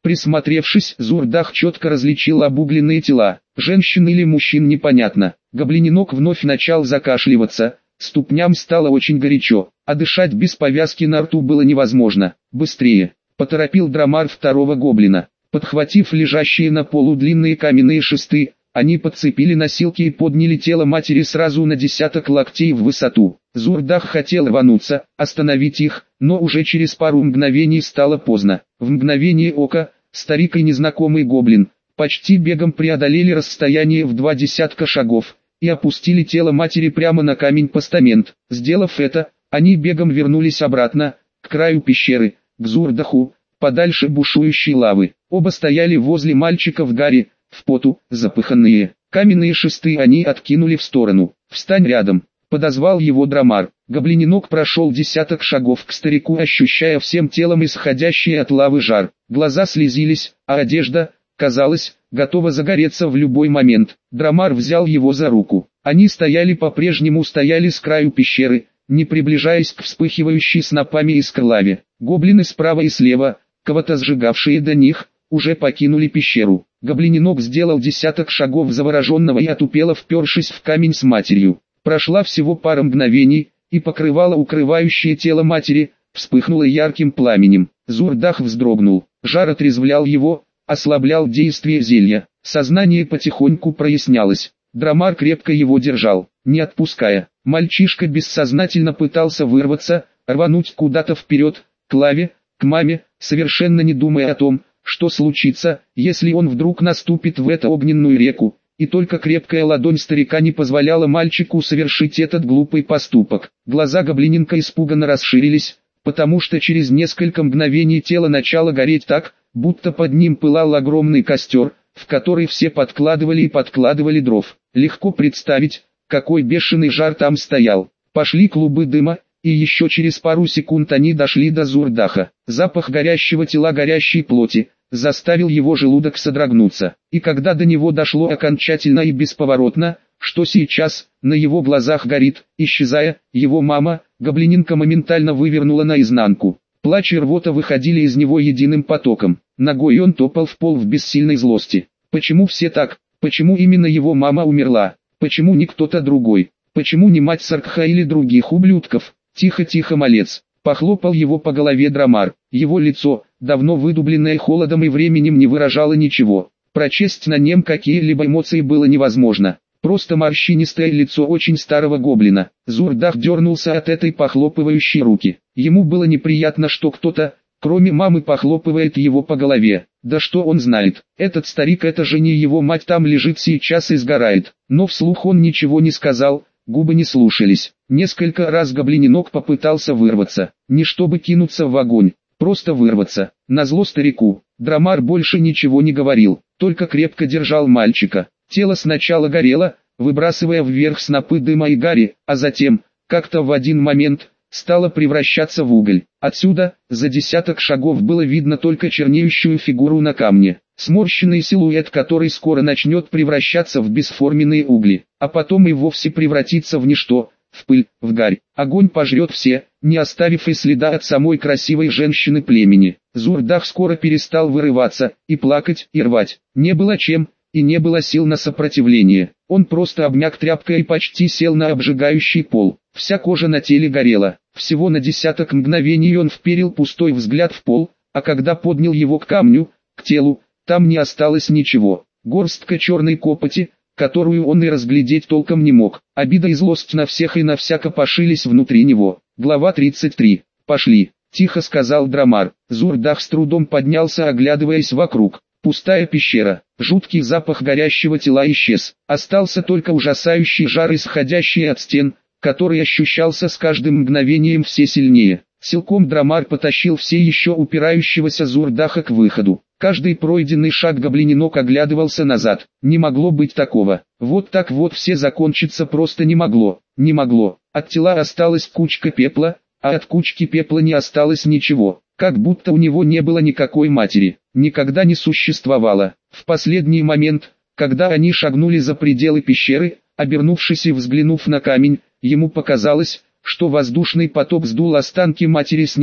Присмотревшись, Зурдах четко различил обугленные тела. Женщин или мужчин непонятно. Гоблиненок вновь начал закашливаться. Ступням стало очень горячо, а дышать без повязки на рту было невозможно. «Быстрее!» – поторопил Драмар второго гоблина. Подхватив лежащие на полу длинные каменные шесты, они подцепили носилки и подняли тело матери сразу на десяток локтей в высоту. Зурдах хотел рвануться, остановить их, но уже через пару мгновений стало поздно. В мгновение ока, старик и незнакомый гоблин почти бегом преодолели расстояние в два десятка шагов и опустили тело матери прямо на камень-постамент. Сделав это, они бегом вернулись обратно, к краю пещеры, к Зурдаху, подальше бушующей лавы. Оба стояли возле мальчика в гаре, в поту, запыханные. Каменные шесты они откинули в сторону. «Встань рядом», — подозвал его Драмар. Гоблиненок прошел десяток шагов к старику, ощущая всем телом исходящий от лавы жар. Глаза слезились, а одежда, казалось, готова загореться в любой момент. Драмар взял его за руку. Они стояли по-прежнему стояли с краю пещеры, не приближаясь к вспыхивающей снопами искр лаве. Гоблины справа и слева, кого-то сжигавшие до них, уже покинули пещеру. Гоблиненок сделал десяток шагов завороженного и отупело впершись в камень с матерью. Прошла всего пара мгновений, и покрывало, укрывающее тело матери, вспыхнуло ярким пламенем. Зурдах вздрогнул. Жар отрезвлял его, ослаблял действие зелья. Сознание потихоньку прояснялось. Драмар крепко его держал, не отпуская. Мальчишка бессознательно пытался вырваться, рвануть куда-то вперед, к лаве, к маме, совершенно не думая о том, что случится, если он вдруг наступит в эту огненную реку, и только крепкая ладонь старика не позволяла мальчику совершить этот глупый поступок. Глаза гоблиненка испуганно расширились, потому что через несколько мгновений тело начало гореть так, будто под ним пылал огромный костер, в который все подкладывали и подкладывали дров. Легко представить, какой бешеный жар там стоял. Пошли клубы дыма, и еще через пару секунд они дошли до Зурдаха. Запах горящего тела, горящей плоти, заставил его желудок содрогнуться. И когда до него дошло окончательно и бесповоротно, что сейчас, на его глазах горит, исчезая, его мама, гоблининка моментально вывернула наизнанку. Плач и рвота выходили из него единым потоком. Ногой он топал в пол в бессильной злости. Почему все так? Почему именно его мама умерла? Почему не кто-то другой? Почему не мать Саркха или других ублюдков? Тихо-тихо, малец. Похлопал его по голове Драмар. Его лицо, давно выдубленное холодом и временем, не выражало ничего. Прочесть на нем какие-либо эмоции было невозможно. Просто морщинистое лицо очень старого гоблина. Зурдах дернулся от этой похлопывающей руки. Ему было неприятно, что кто-то, кроме мамы, похлопывает его по голове. Да что он знает? Этот старик, это же не его мать, там лежит сейчас и сгорает. Но вслух он ничего не сказал. Губы не слушались. Несколько раз гоблиненок попытался вырваться. Не чтобы кинуться в огонь, просто вырваться. Назло старику, Драмар больше ничего не говорил, только крепко держал мальчика. Тело сначала горело, выбрасывая вверх снопы дыма и гари, а затем, как-то в один момент, стало превращаться в уголь. Отсюда, за десяток шагов было видно только чернеющую фигуру на камне. Сморщенный силуэт, который скоро начнет превращаться в бесформенные угли, а потом и вовсе превратиться в ничто, в пыль, в гарь. Огонь пожрет все, не оставив и следа от самой красивой женщины племени. Зурдах скоро перестал вырываться, и плакать, и рвать. Не было чем, и не было сил на сопротивление. Он просто обмяк тряпкой и почти сел на обжигающий пол. Вся кожа на теле горела. Всего на десяток мгновений он вперил пустой взгляд в пол, а когда поднял его к камню, к телу, там не осталось ничего. Горстка черной копоти, которую он и разглядеть толком не мог. Обида и злость на всех и на всяко пошились внутри него. Глава тридцать три. «Пошли», — тихо сказал Драмар. Зурдах с трудом поднялся, оглядываясь вокруг. Пустая пещера. Жуткий запах горящего тела исчез. Остался только ужасающий жар, исходящий от стен, который ощущался с каждым мгновением все сильнее. Силком Драмар потащил все еще упирающегося Зурдаха к выходу. Каждый пройденный шаг гоблиненок оглядывался назад. Не могло быть такого. Вот так вот все закончится просто не могло. Не могло. От тела осталась кучка пепла, а от кучки пепла не осталось ничего. Как будто у него не было никакой матери. Никогда не существовало. В последний момент, когда они шагнули за пределы пещеры, обернувшись и взглянув на камень, ему показалось, что воздушный поток сдул останки матери с него,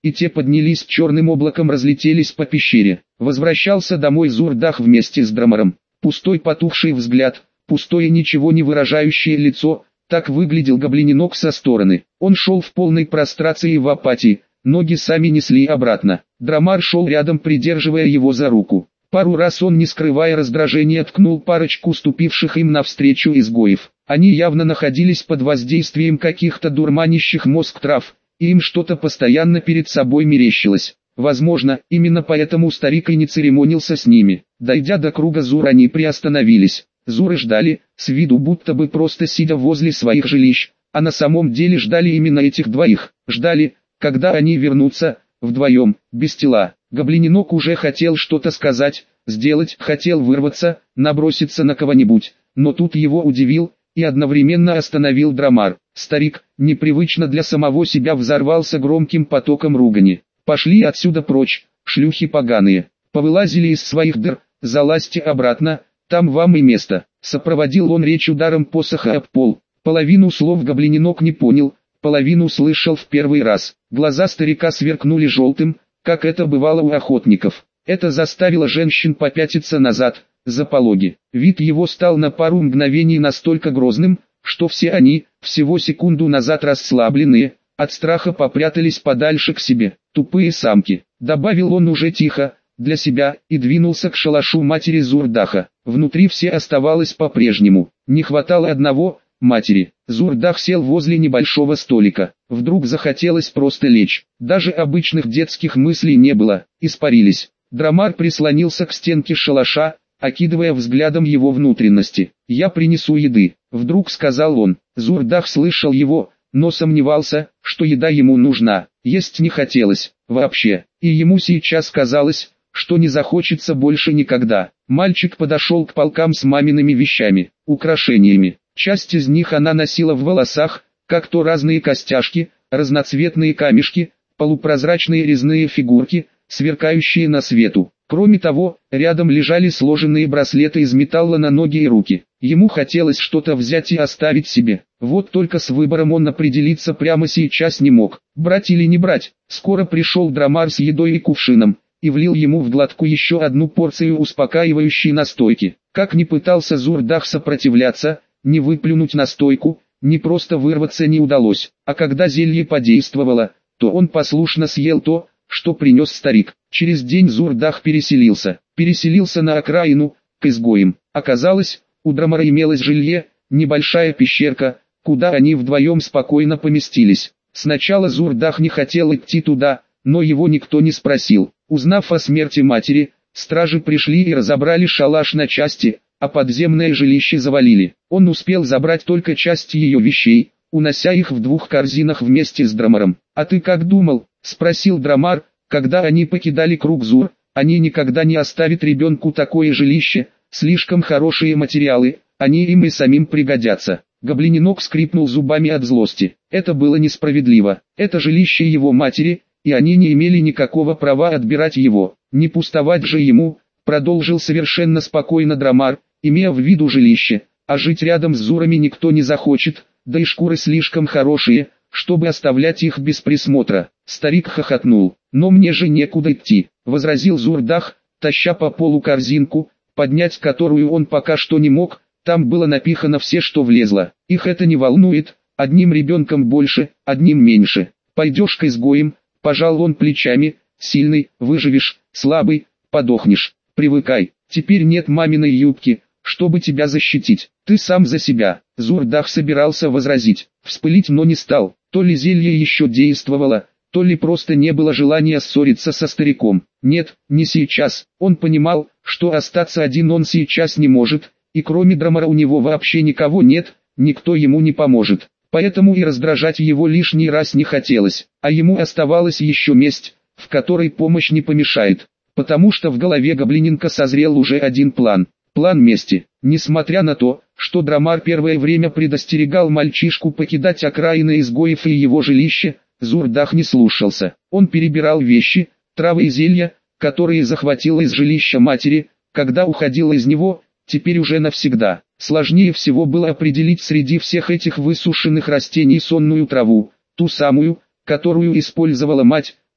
и те поднялись черным облаком, разлетелись по пещере. Возвращался домой Зурдах вместе с Драмаром. Пустой потухший взгляд, пустое ничего не выражающее лицо, так выглядел гоблиненок со стороны. Он шел в полной прострации и в апатии, ноги сами несли обратно. Драмар шел рядом, придерживая его за руку. Пару раз он, не скрывая раздражения, ткнул парочку ступивших им навстречу изгоев. Они явно находились под воздействием каких-то дурманящих мозг трав, и им что-то постоянно перед собой мерещилось. Возможно, именно поэтому старик и не церемонился с ними. Дойдя до круга Зур, они приостановились. Зуры ждали, с виду будто бы просто сидя возле своих жилищ, а на самом деле ждали именно этих двоих. Ждали, когда они вернутся, вдвоем, без тела. Гоблиненок уже хотел что-то сказать, сделать, хотел вырваться, наброситься на кого-нибудь, но тут его удивил и одновременно остановил Драмар. Старик, непривычно для самого себя, взорвался громким потоком ругани. «Пошли отсюда прочь, шлюхи поганые! Повылазили из своих дыр, залазьте обратно, там вам и место!» Сопроводил он речь ударом посоха об пол. Половину слов гоблиненок не понял, половину слышал в первый раз. Глаза старика сверкнули желтым, как это бывало у охотников. Это заставило женщин попятиться назад, за пологи. Вид его стал на пару мгновений настолько грозным, что все они, всего секунду назад расслабленные, от страха попрятались подальше к себе. «Тупые самки», — добавил он уже тихо, для себя, и двинулся к шалашу матери Зурдаха. Внутри все оставалось по-прежнему. Не хватало одного — матери. Зурдах сел возле небольшого столика. Вдруг захотелось просто лечь. Даже обычных детских мыслей не было, испарились. Драмар прислонился к стенке шалаша, окидывая взглядом его внутренности. «Я принесу еды», — вдруг сказал он. Зурдах слышал его, но сомневался, что еда ему нужна. Есть не хотелось, вообще, и ему сейчас казалось, что не захочется больше никогда. Мальчик подошел к полкам с мамиными вещами, украшениями. Часть из них она носила в волосах, как то разные костяшки, разноцветные камешки, полупрозрачные резные фигурки, сверкающие на свету. Кроме того, рядом лежали сложенные браслеты из металла на ноги и руки. Ему хотелось что-то взять и оставить себе. Вот только с выбором он определиться прямо сейчас не мог. Брать или не брать. Скоро пришел Драмар с едой и кувшином, и влил ему в глотку еще одну порцию успокаивающей настойки. Как ни пытался Зурдах сопротивляться, ни выплюнуть настойку, ни просто вырваться не удалось. А когда зелье подействовало, то он послушно съел то, что принес старик. Через день Зурдах переселился. Переселился на окраину, к изгоям. Оказалось, у Драмара имелось жилье, небольшая пещерка, куда они вдвоем спокойно поместились. Сначала Зурдах не хотел идти туда, но его никто не спросил. Узнав о смерти матери, стражи пришли и разобрали шалаш на части, а подземное жилище завалили. Он успел забрать только часть ее вещей, унося их в двух корзинах вместе с Драмаром. «А ты как думал?» — спросил Драмар, когда они покидали круг Зур. «Они никогда не оставят ребенку такое жилище, слишком хорошие материалы, они им и самим пригодятся». Гоблиненок скрипнул зубами от злости. Это было несправедливо. Это жилище его матери, и они не имели никакого права отбирать его. Не пустовать же ему, продолжил совершенно спокойно Драмар, имея в виду жилище, а жить рядом с Зурами никто не захочет, да и шкуры слишком хорошие, чтобы оставлять их без присмотра. Старик хохотнул. «Но мне же некуда идти», — возразил Зурдах, таща по полу корзинку, поднять которую он пока что не мог. Там было напихано все, что влезло. «Их это не волнует, одним ребенком больше, одним меньше. Пойдешь к изгоям», — пожал он плечами, «сильный, выживешь, слабый, подохнешь. Привыкай, теперь нет маминой юбки, чтобы тебя защитить. Ты сам за себя». Зурдах собирался возразить, вспылить, но не стал. То ли зелье еще действовало, то ли просто не было желания ссориться со стариком. Нет, не сейчас. Он понимал, что остаться один он сейчас не может, и кроме Драмара у него вообще никого нет, никто ему не поможет. Поэтому и раздражать его лишний раз не хотелось, а ему оставалась еще месть, в которой помощь не помешает. Потому что в голове гоблиненка созрел уже один план. План мести. Несмотря на то, что Драмар первое время предостерегал мальчишку покидать окраины изгоев и его жилище, Зурдах не слушался. Он перебирал вещи, травы и зелья, которые захватил из жилища матери, когда уходил из него, теперь уже навсегда. Сложнее всего было определить среди всех этих высушенных растений сонную траву, ту самую, которую использовала мать,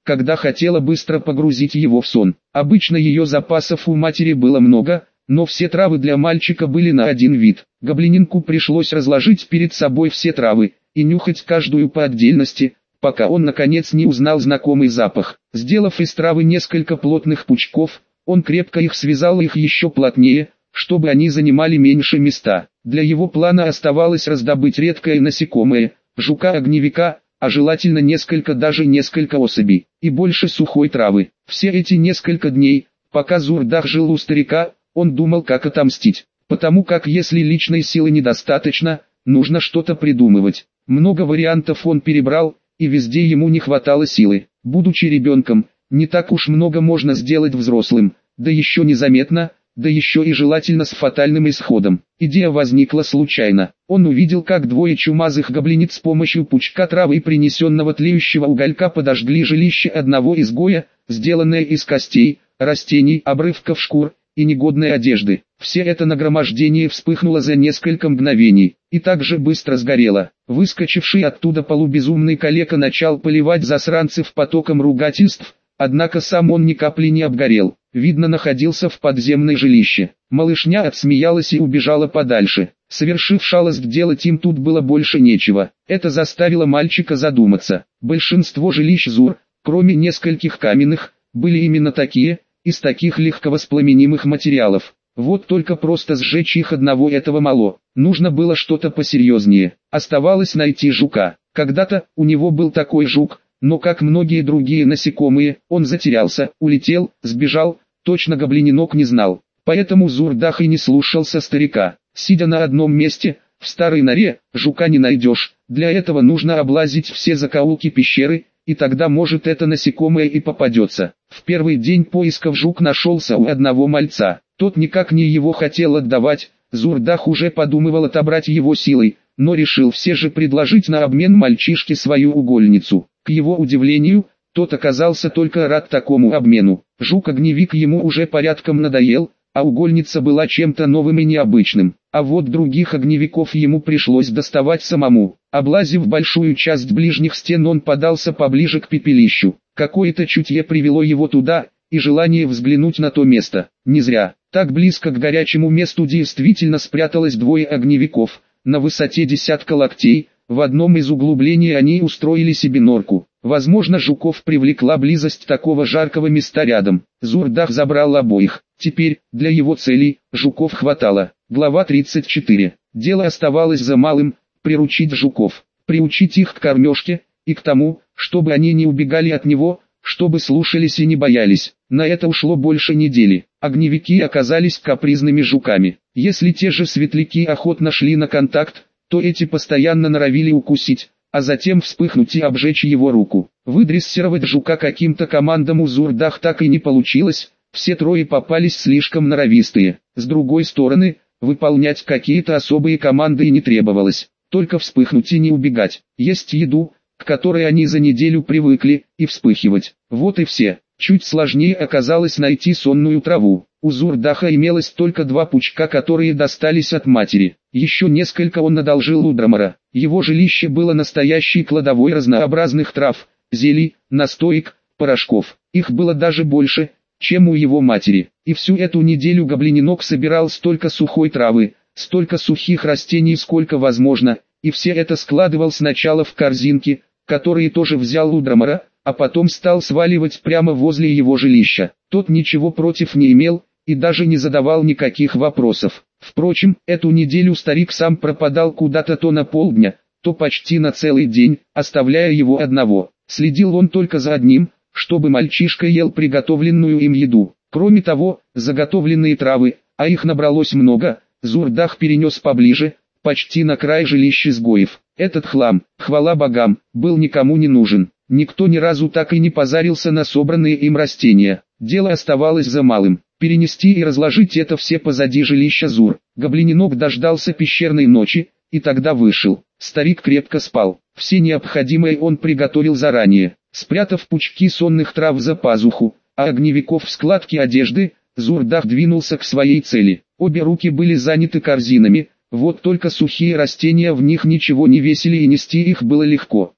когда хотела быстро погрузить его в сон. Обычно ее запасов у матери было много, но все травы для мальчика были на один вид. Гоблиненку пришлось разложить перед собой все травы и нюхать каждую по отдельности, пока он наконец не узнал знакомый запах. Сделав из травы несколько плотных пучков, он крепко их связал их еще плотнее, чтобы они занимали меньше места. Для его плана оставалось раздобыть редкое насекомое, жука-огневика, а желательно несколько даже несколько особей, и больше сухой травы. Все эти несколько дней, пока Зурдах жил у старика, он думал, как отомстить, потому как если личной силы недостаточно, нужно что-то придумывать. Много вариантов он перебрал, и везде ему не хватало силы. Будучи ребенком, не так уж много можно сделать взрослым, да еще незаметно, да еще и желательно с фатальным исходом. Идея возникла случайно. Он увидел, как двое чумазых гоблинец с помощью пучка травы и принесенного тлеющего уголька подожгли жилище одного изгоя, сделанное из костей, растений, обрывков шкур и негодной одежды. Все это нагромождение вспыхнуло за несколько мгновений, и так же быстро сгорело. Выскочивший оттуда полубезумный калека начал поливать засранцев потоком ругательств, однако сам он ни капли не обгорел. Видно, находился в подземной жилище. Малышня отсмеялась и убежала подальше. Совершив шалость, делать им тут было больше нечего. Это заставило мальчика задуматься. Большинство жилищ Зур, кроме нескольких каменных, были именно такие, из таких легковоспламенимых материалов. Вот только просто сжечь их одного этого мало. Нужно было что-то посерьезнее. Оставалось найти жука. Когда-то у него был такой жук, но как многие другие насекомые, он затерялся, улетел, сбежал, точно гоблиненок не знал. Поэтому Зурдах и не слушался старика. Сидя на одном месте, в старой норе, жука не найдешь. Для этого нужно облазить все закоулки пещеры, и тогда может это насекомое и попадется. В первый день поисков жук нашелся у одного мальца. Тот никак не его хотел отдавать, Зурдах уже подумывал отобрать его силой, но решил все же предложить на обмен мальчишке свою угольницу. К его удивлению, тот оказался только рад такому обмену. Жук-огневик ему уже порядком надоел, а угольница была чем-то новым и необычным. А вот других огневиков ему пришлось доставать самому. Облазив большую часть ближних стен, он подался поближе к пепелищу. Какое-то чутье привело его туда, и желание взглянуть на то место. Не зря. Так близко к горячему месту действительно спряталось двое огневиков, на высоте десятка локтей. В одном из углублений они устроили себе норку. Возможно, жуков привлекла близость такого жаркого места рядом. Зурдах забрал обоих. Теперь, для его целей, жуков хватало. Глава тридцать четыре. Дело оставалось за малым – приручить жуков. Приучить их к кормежке, и к тому, чтобы они не убегали от него, чтобы слушались и не боялись. На это ушло больше недели. Огневики оказались капризными жуками. Если те же светляки охотно шли на контакт, то эти постоянно норовили укусить, а затем вспыхнуть и обжечь его руку. Выдрессировать жука каким-то командам у Зурдах так и не получилось, все трое попались слишком норовистые. С другой стороны, выполнять какие-то особые команды и не требовалось, только вспыхнуть и не убегать, есть еду, к которой они за неделю привыкли, и вспыхивать. Вот и все. Чуть сложнее оказалось найти сонную траву. У Зурдаха имелось только два пучка, которые достались от матери. Еще несколько он одолжил у Драмара. Его жилище было настоящей кладовой разнообразных трав, зелий, настоек, порошков. Их было даже больше, чем у его матери. И всю эту неделю гоблиненок собирал столько сухой травы, столько сухих растений, сколько возможно, и все это складывал сначала в корзинки, которые тоже взял у Драмара, а потом стал сваливать прямо возле его жилища. Тот ничего против не имел, и даже не задавал никаких вопросов. Впрочем, эту неделю старик сам пропадал куда-то то на полдня, то почти на целый день, оставляя его одного. Следил он только за одним, чтобы мальчишка ел приготовленную им еду. Кроме того, заготовленные травы, а их набралось много, Зурдах перенес поближе, почти на край жилища изгоев. Этот хлам, хвала богам, был никому не нужен. Никто ни разу так и не позарился на собранные им растения. Дело оставалось за малым – перенести и разложить это все позади жилища Зур. Гоблиненок дождался пещерной ночи, и тогда вышел. Старик крепко спал. Все необходимое он приготовил заранее, спрятав пучки сонных трав за пазуху, а огневиков в складке одежды. Зурдах двинулся к своей цели. Обе руки были заняты корзинами, вот только сухие растения в них ничего не весили и нести их было легко.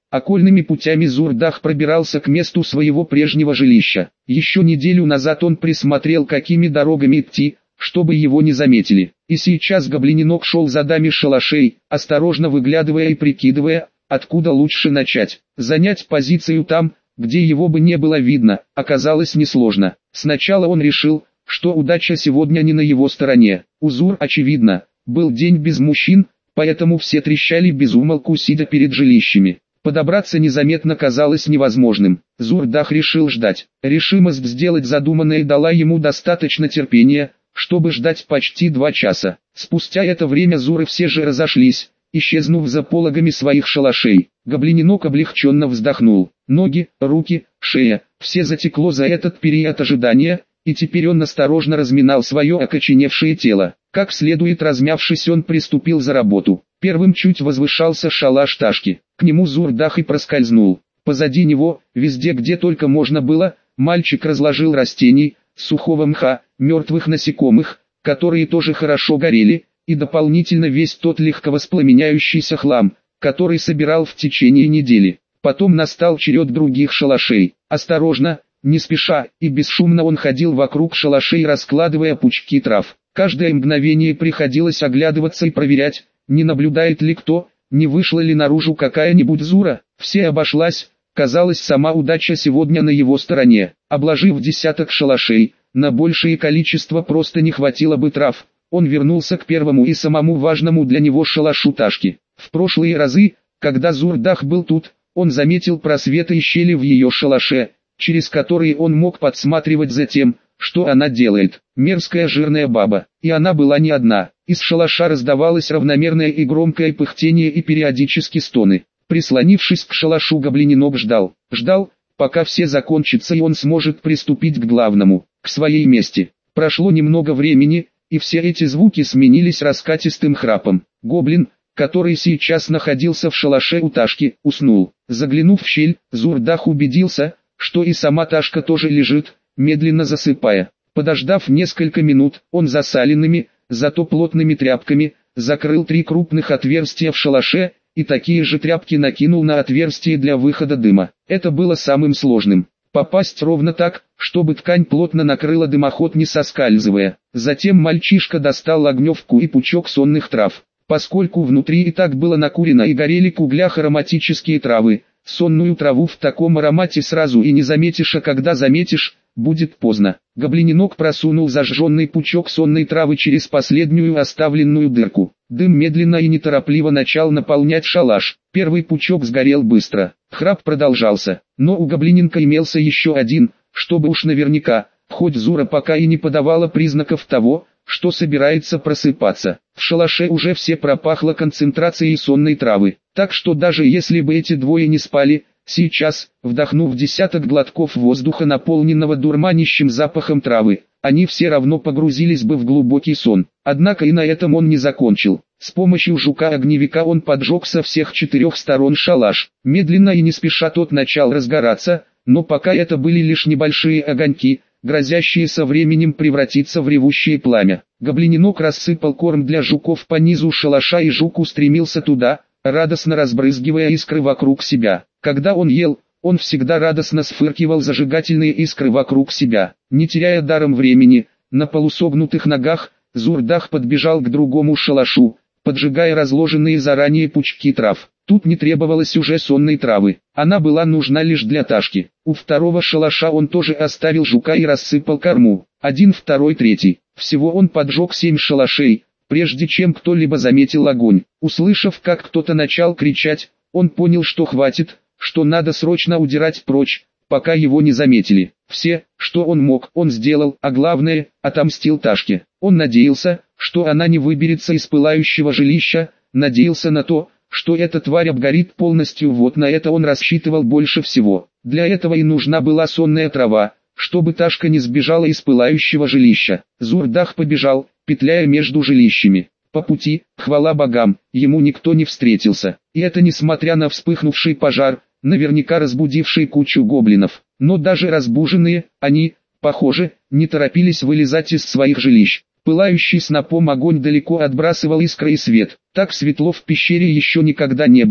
Окольными путями Зурдах пробирался к месту своего прежнего жилища. Еще неделю назад он присмотрел, какими дорогами идти, чтобы его не заметили. И сейчас гоблиненок шел за дами шалашей, осторожно выглядывая и прикидывая, откуда лучше начать. Занять позицию там, где его бы не было видно, оказалось несложно. Сначала он решил, что удача сегодня не на его стороне. Узур, очевидно, был день без мужчин, поэтому все трещали без умолку, сидя перед жилищами. Подобраться незаметно казалось невозможным. Зурдах решил ждать. Решимость сделать задуманное дала ему достаточно терпения, чтобы ждать почти два часа. Спустя это время Зуры все же разошлись, исчезнув за пологами своих шалашей. Гоблиненок облегченно вздохнул. Ноги, руки, шея, все затекло за этот период ожидания, и теперь он осторожно разминал свое окоченевшее тело. Как следует размявшись, он приступил за работу. Первым чуть возвышался шалаш Ташки. К нему Зурдах и проскользнул. Позади него, везде где только можно было, мальчик разложил растений, сухого мха, мертвых насекомых, которые тоже хорошо горели, и дополнительно весь тот легковоспламеняющийся хлам, который собирал в течение недели. Потом настал черед других шалашей. Осторожно, не спеша и бесшумно он ходил вокруг шалашей, раскладывая пучки трав. Каждое мгновение приходилось оглядываться и проверять, не наблюдает ли кто, не вышла ли наружу какая-нибудь Зура. Все обошлась, казалось, сама удача сегодня на его стороне. Обложив десяток шалашей, на большее количество просто не хватило бы трав. Он вернулся к первому и самому важному для него шалашу Ташки. В прошлые разы, когда Зурдах был тут, он заметил просветы и щели в ее шалаше, через которые он мог подсматривать за тем, что она делает. Мерзкая жирная баба. И она была не одна. Из шалаша раздавалось равномерное и громкое пыхтение и периодически стоны. Прислонившись к шалашу, гоблиненок ждал. Ждал, пока все закончится и он сможет приступить к главному, к своей мести. Прошло немного времени, и все эти звуки сменились раскатистым храпом. Гоблин, который сейчас находился в шалаше у Ташки, уснул. Заглянув в щель, Зурдах убедился, что и сама Ташка тоже лежит, медленно засыпая. Подождав несколько минут, он засаленными, зато плотными тряпками, закрыл три крупных отверстия в шалаше, и такие же тряпки накинул на отверстие для выхода дыма. Это было самым сложным. Попасть ровно так, чтобы ткань плотно накрыла дымоход, не соскальзывая. Затем мальчишка достал огневку и пучок сонных трав. Поскольку внутри и так было накурено и горели к углях ароматические травы, сонную траву в таком аромате сразу и не заметишь, а когда заметишь, будет поздно. Гоблиненок просунул зажженный пучок сонной травы через последнюю оставленную дырку. Дым медленно и неторопливо начал наполнять шалаш. Первый пучок сгорел быстро. Храп продолжался, но у гоблиненка имелся еще один, чтобы уж наверняка, хоть Зура пока и не подавала признаков того, что собирается просыпаться. В шалаше уже все пропахло концентрацией сонной травы, так что даже если бы эти двое не спали, сейчас, вдохнув десяток глотков воздуха, наполненного дурманящим запахом травы, они все равно погрузились бы в глубокий сон. Однако и на этом он не закончил. С помощью жука-огневика он поджег со всех четырех сторон шалаш. Медленно и не спеша тот начал разгораться, но пока это были лишь небольшие огоньки, грозящие со временем превратиться в ревущее пламя. Гоблиненок рассыпал корм для жуков по низу шалаша, и жук устремился туда, радостно разбрызгивая искры вокруг себя. Когда он ел, он всегда радостно сфыркивал зажигательные искры вокруг себя. Не теряя даром времени, на полусогнутых ногах, Зурдах подбежал к другому шалашу, поджигая разложенные заранее пучки трав. Тут не требовалось уже сонной травы, она была нужна лишь для Ташки. У второго шалаша он тоже оставил жука и рассыпал корму. Один, второй, третий. Всего он поджег семь шалашей, прежде чем кто-либо заметил огонь. Услышав, как кто-то начал кричать, он понял, что хватит, что надо срочно удирать прочь, пока его не заметили. Все, что он мог, он сделал, а главное, отомстил Ташке. Он надеялся, что она не выберется из пылающего жилища, надеялся на то, что эта тварь обгорит полностью. Вот на это он рассчитывал больше всего. Для этого и нужна была сонная трава, чтобы Ташка не сбежала из пылающего жилища. Зурдах побежал, петляя между жилищами. По пути, хвала богам, ему никто не встретился. И это несмотря на вспыхнувший пожар, наверняка разбудивший кучу гоблинов. Но даже разбуженные, они, похоже, не торопились вылезать из своих жилищ. Пылающий снопом огонь далеко отбрасывал искры и свет. Так светло в пещере еще никогда не было,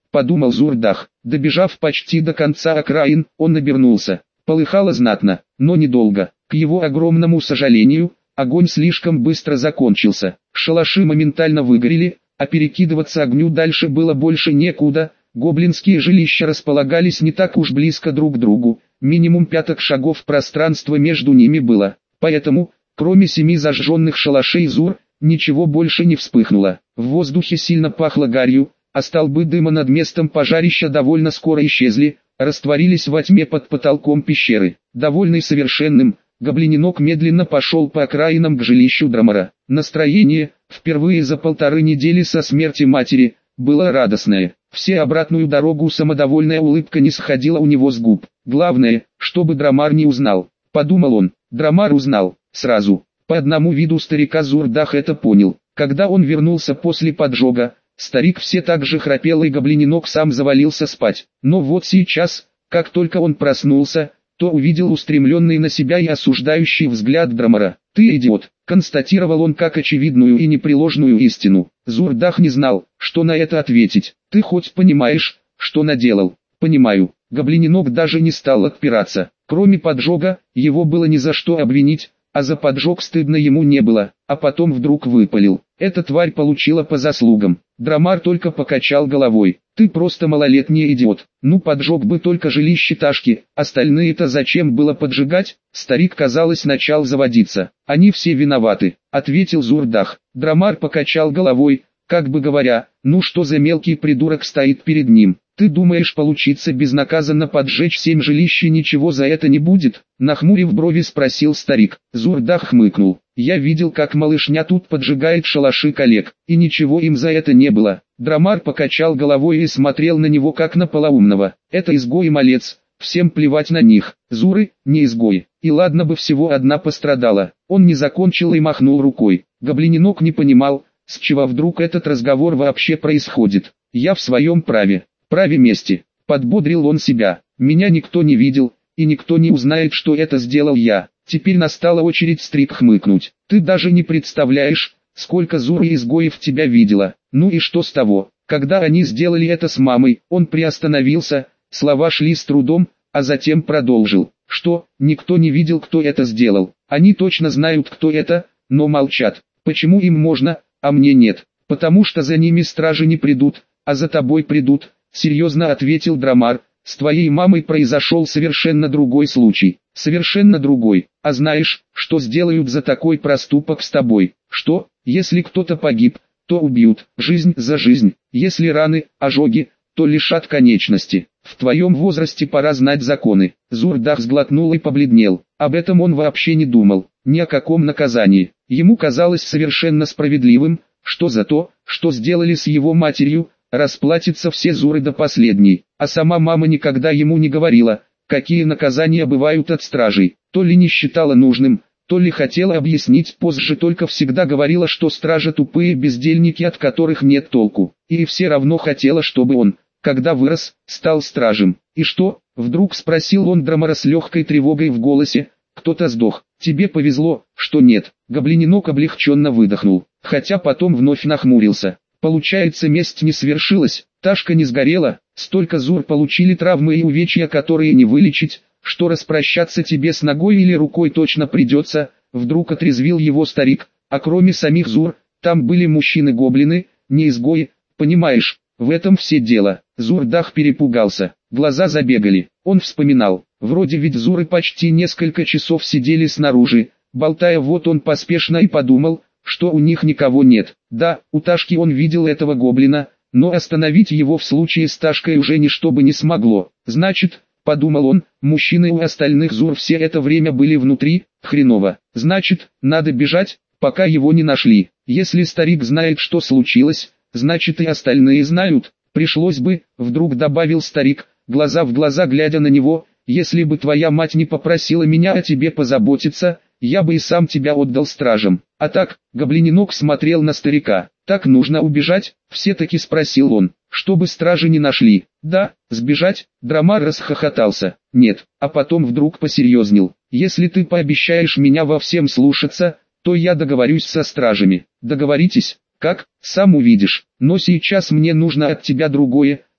подумал Зурдах. Добежав почти до конца окраин, он обернулся. Полыхало знатно, но недолго. К его огромному сожалению, огонь слишком быстро закончился. Шалаши моментально выгорели, а перекидываться огню дальше было больше некуда. Гоблинские жилища располагались не так уж близко друг к другу, минимум пяток шагов пространства между ними было. Поэтому, кроме семи зажженных шалашей Зур, ничего больше не вспыхнуло. В воздухе сильно пахло гарью, а столбы дыма над местом пожарища довольно скоро исчезли, растворились во тьме под потолком пещеры. Довольный совершенным, гоблиненок медленно пошел по окраинам к жилищу Драмара. Настроение, впервые за полторы недели со смерти матери, было радостное. Все обратную дорогу самодовольная улыбка не сходила у него с губ. Главное, чтобы Драмар не узнал, подумал он. Драмар узнал, сразу. По одному виду старика Зурдах это понял. Когда он вернулся после поджога, старик все так же храпел и гоблиненок сам завалился спать. Но вот сейчас, как только он проснулся, то увидел устремленный на себя и осуждающий взгляд Драмара. «Ты идиот», — констатировал он как очевидную и непреложную истину. Зурдах не знал, что на это ответить. «Ты хоть понимаешь, что наделал?» «Понимаю». Гоблиненок даже не стал отпираться. Кроме поджога, его было ни за что обвинить, а за поджог стыдно ему не было, а потом вдруг выпалил. Эта тварь получила по заслугам. Драмар только покачал головой. Ты просто малолетний идиот. Ну поджег бы только жилище Ташки, остальные-то зачем было поджигать? Старик, казалось, начал заводиться. Они все виноваты, ответил Зурдах. Драмар покачал головой, как бы говоря, ну что за мелкий придурок стоит перед ним. Ты думаешь, получиться безнаказанно поджечь семь жилищ и ничего за это не будет? Нахмурив брови, спросил старик. Зурдах хмыкнул. Я видел, как малышня тут поджигает шалаши коллег, и ничего им за это не было. Драмар покачал головой и смотрел на него как на полоумного. Это изгой и малец, всем плевать на них. Зуры, не изгои. И ладно бы всего одна пострадала. Он не закончил и махнул рукой. Гоблиненок не понимал, с чего вдруг этот разговор вообще происходит. Я в своем праве. Праве мести, подбодрил он себя. Меня никто не видел, и никто не узнает, что это сделал я. Теперь настала очередь Стрик хмыкнуть. Ты даже не представляешь, сколько Зур и изгоев тебя видела. Ну и что с того? Когда они сделали это с мамой, он приостановился, слова шли с трудом, а затем продолжил. Что, никто не видел, кто это сделал? Они точно знают, кто это, но молчат. Почему им можно, а мне нет? Потому что за ними стражи не придут, а за тобой придут. Серьезно ответил Драмар, с твоей мамой произошел совершенно другой случай, совершенно другой, а знаешь, что сделают за такой проступок с тобой? Что, если кто-то погиб, то убьют, жизнь за жизнь, если раны, ожоги, то лишат конечности. В твоем возрасте пора знать законы. Зурдах сглотнул и побледнел, об этом он вообще не думал, ни о каком наказании. Ему казалось совершенно справедливым, что за то, что сделали с его матерью, расплатятся все Зуры до последней, а сама мама никогда ему не говорила, какие наказания бывают от стражей, то ли не считала нужным, то ли хотела объяснить позже, только всегда говорила, что стражи тупые бездельники, от которых нет толку, и все равно хотела, чтобы он, когда вырос, стал стражем. И что, вдруг спросил он Драмара с легкой тревогой в голосе, кто-то сдох, тебе повезло, что нет. Гоблиненок облегченно выдохнул, хотя потом вновь нахмурился. Получается, месть не свершилась, Ташка не сгорела, столько Зур получили травмы и увечья, которые не вылечить, что распрощаться тебе с ногой или рукой точно придется, вдруг отрезвил его старик, а кроме самих Зур, там были мужчины-гоблины, не изгои, понимаешь, в этом все дело. Зурдах перепугался, глаза забегали, он вспоминал, вроде ведь Зуры почти несколько часов сидели снаружи, болтая, вот он поспешно и подумал, что у них никого нет. Да, у Ташки он видел этого гоблина, но остановить его в случае с Ташкой уже ничто бы не смогло. Значит, подумал он, мужчины у остальных Зур все это время были внутри, хреново. Значит, надо бежать, пока его не нашли. Если старик знает, что случилось, значит и остальные знают. Пришлось бы, вдруг добавил старик, глаза в глаза глядя на него, если бы твоя мать не попросила меня о тебе позаботиться, я бы и сам тебя отдал стражам. А так, гоблиненок смотрел на старика. Так нужно убежать? Все-таки спросил он, чтобы стражи не нашли. Да, сбежать? Драмар расхохотался. Нет, а потом вдруг посерьезнел. Если ты пообещаешь меня во всем слушаться, то я договорюсь со стражами. Договоритесь? Как? Сам увидишь. Но сейчас мне нужно от тебя другое.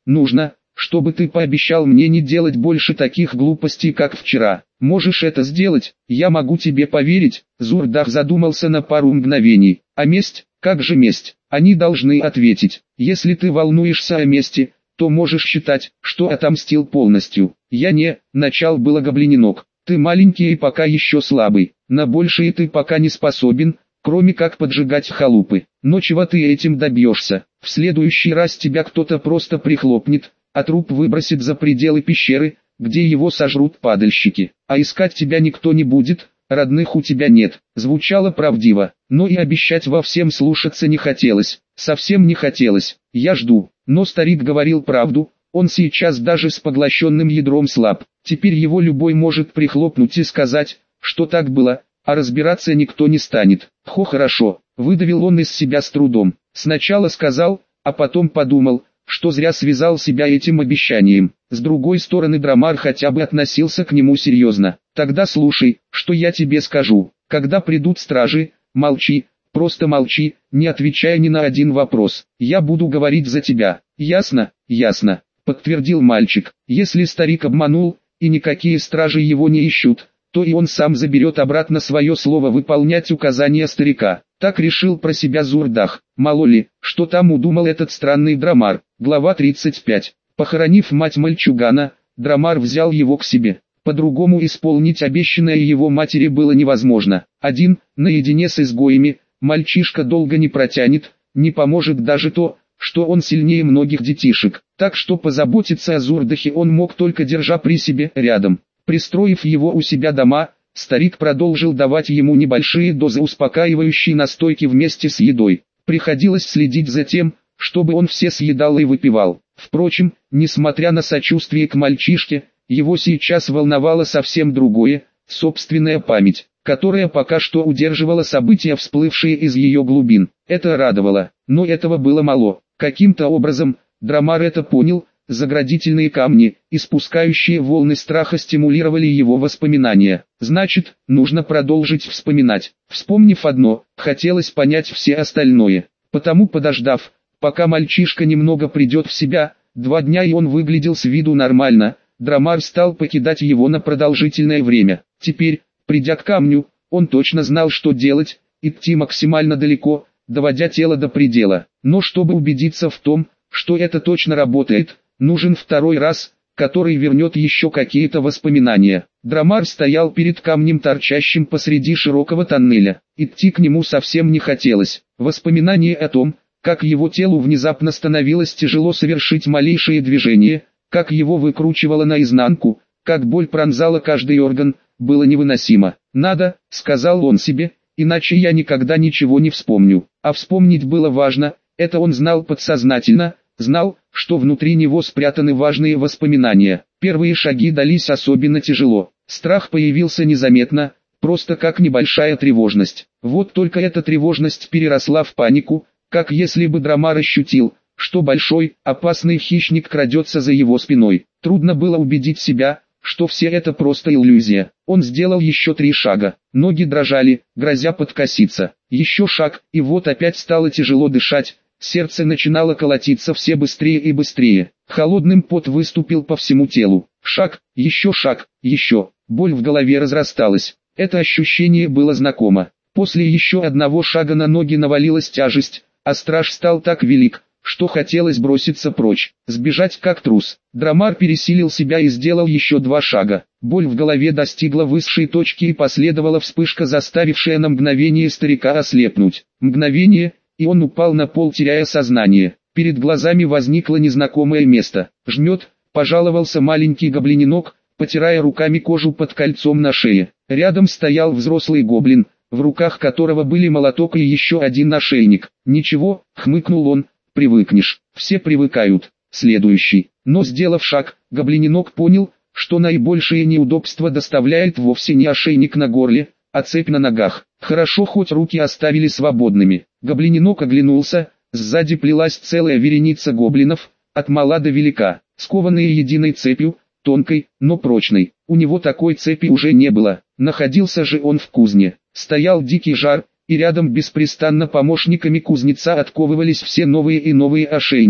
нужно, чтобы ты пообещал мне не делать больше таких глупостей, как вчера. Можешь это сделать, я могу тебе поверить». Зурдах задумался на пару мгновений. «А месть? Как же месть? Они должны ответить. Если ты волнуешься о мести, то можешь считать, что отомстил полностью». «Я не», — начал было гоблиненок. «Ты маленький и пока еще слабый. На большее ты пока не способен, кроме как поджигать халупы. Но чего ты этим добьешься? В следующий раз тебя кто-то просто прихлопнет, а труп выбросит за пределы пещеры, где его сожрут падальщики. А искать тебя никто не будет, родных у тебя нет». Звучало правдиво, но и обещать во всем слушаться не хотелось, совсем не хотелось. «Я жду». Но старик говорил правду, он сейчас даже с поглощенным ядром слаб. Теперь его любой может прихлопнуть и сказать, что так было, а разбираться никто не станет. «Хо, хорошо», — выдавил он из себя с трудом. Сначала сказал, а потом подумал, что зря связал себя этим обещанием. С другой стороны, Драмар хотя бы относился к нему серьезно. «Тогда слушай, что я тебе скажу. Когда придут стражи, молчи, просто молчи, не отвечая ни на один вопрос. Я буду говорить за тебя». «Ясно, ясно», — подтвердил мальчик. Если старик обманул, и никакие стражи его не ищут, то и он сам заберет обратно свое слово выполнять указания старика. Так решил про себя Зурдах. Мало ли, что там удумал этот странный Драмар. Глава тридцать пять. Похоронив мать мальчугана, Драмар взял его к себе. По-другому исполнить обещанное его матери было невозможно. Один, наедине с изгоями, мальчишка долго не протянет, не поможет даже то, что он сильнее многих детишек. Так что позаботиться о Зурдахе он мог только держа при себе рядом. Пристроив его у себя дома, старик продолжил давать ему небольшие дозы успокаивающей настойки вместе с едой. Приходилось следить за тем, чтобы он все съедал и выпивал. Впрочем, несмотря на сочувствие к мальчишке, его сейчас волновало совсем другое, собственная память, которая пока что удерживала события, всплывшие из ее глубин. Это радовало, но этого было мало. Каким-то образом, Драмар это понял. Заградительные камни, испускающие волны страха, стимулировали его воспоминания. Значит, нужно продолжить вспоминать. Вспомнив одно, хотелось понять все остальное. Потому, подождав, пока мальчишка немного придет в себя, два дня и он выглядел с виду нормально, Драмар стал покидать его на продолжительное время. Теперь, придя к камню, он точно знал, что делать, идти максимально далеко, доводя тело до предела. Но чтобы убедиться в том, что это точно работает, нужен второй раз, который вернет еще какие-то воспоминания. Драмар стоял перед камнем, торчащим посреди широкого тоннеля. Идти к нему совсем не хотелось. Воспоминание о том, как его телу внезапно становилось тяжело совершить малейшее движение, как его выкручивало наизнанку, как боль пронзала каждый орган, было невыносимо. «Надо», — сказал он себе, — «иначе я никогда ничего не вспомню». А вспомнить было важно, это он знал подсознательно, знал, что внутри него спрятаны важные воспоминания. Первые шаги дались особенно тяжело. Страх появился незаметно, просто как небольшая тревожность. Вот только эта тревожность переросла в панику, как если бы Драмар ощутил, что большой, опасный хищник крадется за его спиной. Трудно было убедить себя, что все это просто иллюзия. Он сделал еще три шага. Ноги дрожали, грозя подкоситься. Еще шаг, и вот опять стало тяжело дышать. Сердце начинало колотиться все быстрее и быстрее. Холодным пот выступил по всему телу. Шаг, еще шаг, еще. Боль в голове разрасталась. Это ощущение было знакомо. После еще одного шага на ноги навалилась тяжесть, а страж стал так велик, что хотелось броситься прочь, сбежать как трус. Драмар пересилил себя и сделал еще два шага. Боль в голове достигла высшей точки и последовала вспышка, заставившая на мгновение старика ослепнуть. Мгновение, и он упал на пол, теряя сознание. Перед глазами возникло незнакомое место. «Жмет», — пожаловался маленький гоблиненок, потирая руками кожу под кольцом на шее. Рядом стоял взрослый гоблин, в руках которого были молоток и еще один ошейник. «Ничего», — хмыкнул он, — «привыкнешь, все привыкают». Следующий. Но сделав шаг, гоблиненок понял, что наибольшее неудобство доставляет вовсе не ошейник на горле, а цепь на ногах. Хорошо, хоть руки оставили свободными. Гоблиненок оглянулся, сзади плелась целая вереница гоблинов, от мала до велика, скованные единой цепью, тонкой, но прочной. У него такой цепи уже не было. Находился же он в кузне. Стоял дикий жар, и рядом беспрестанно помощниками кузнеца отковывались все новые и новые ошейники.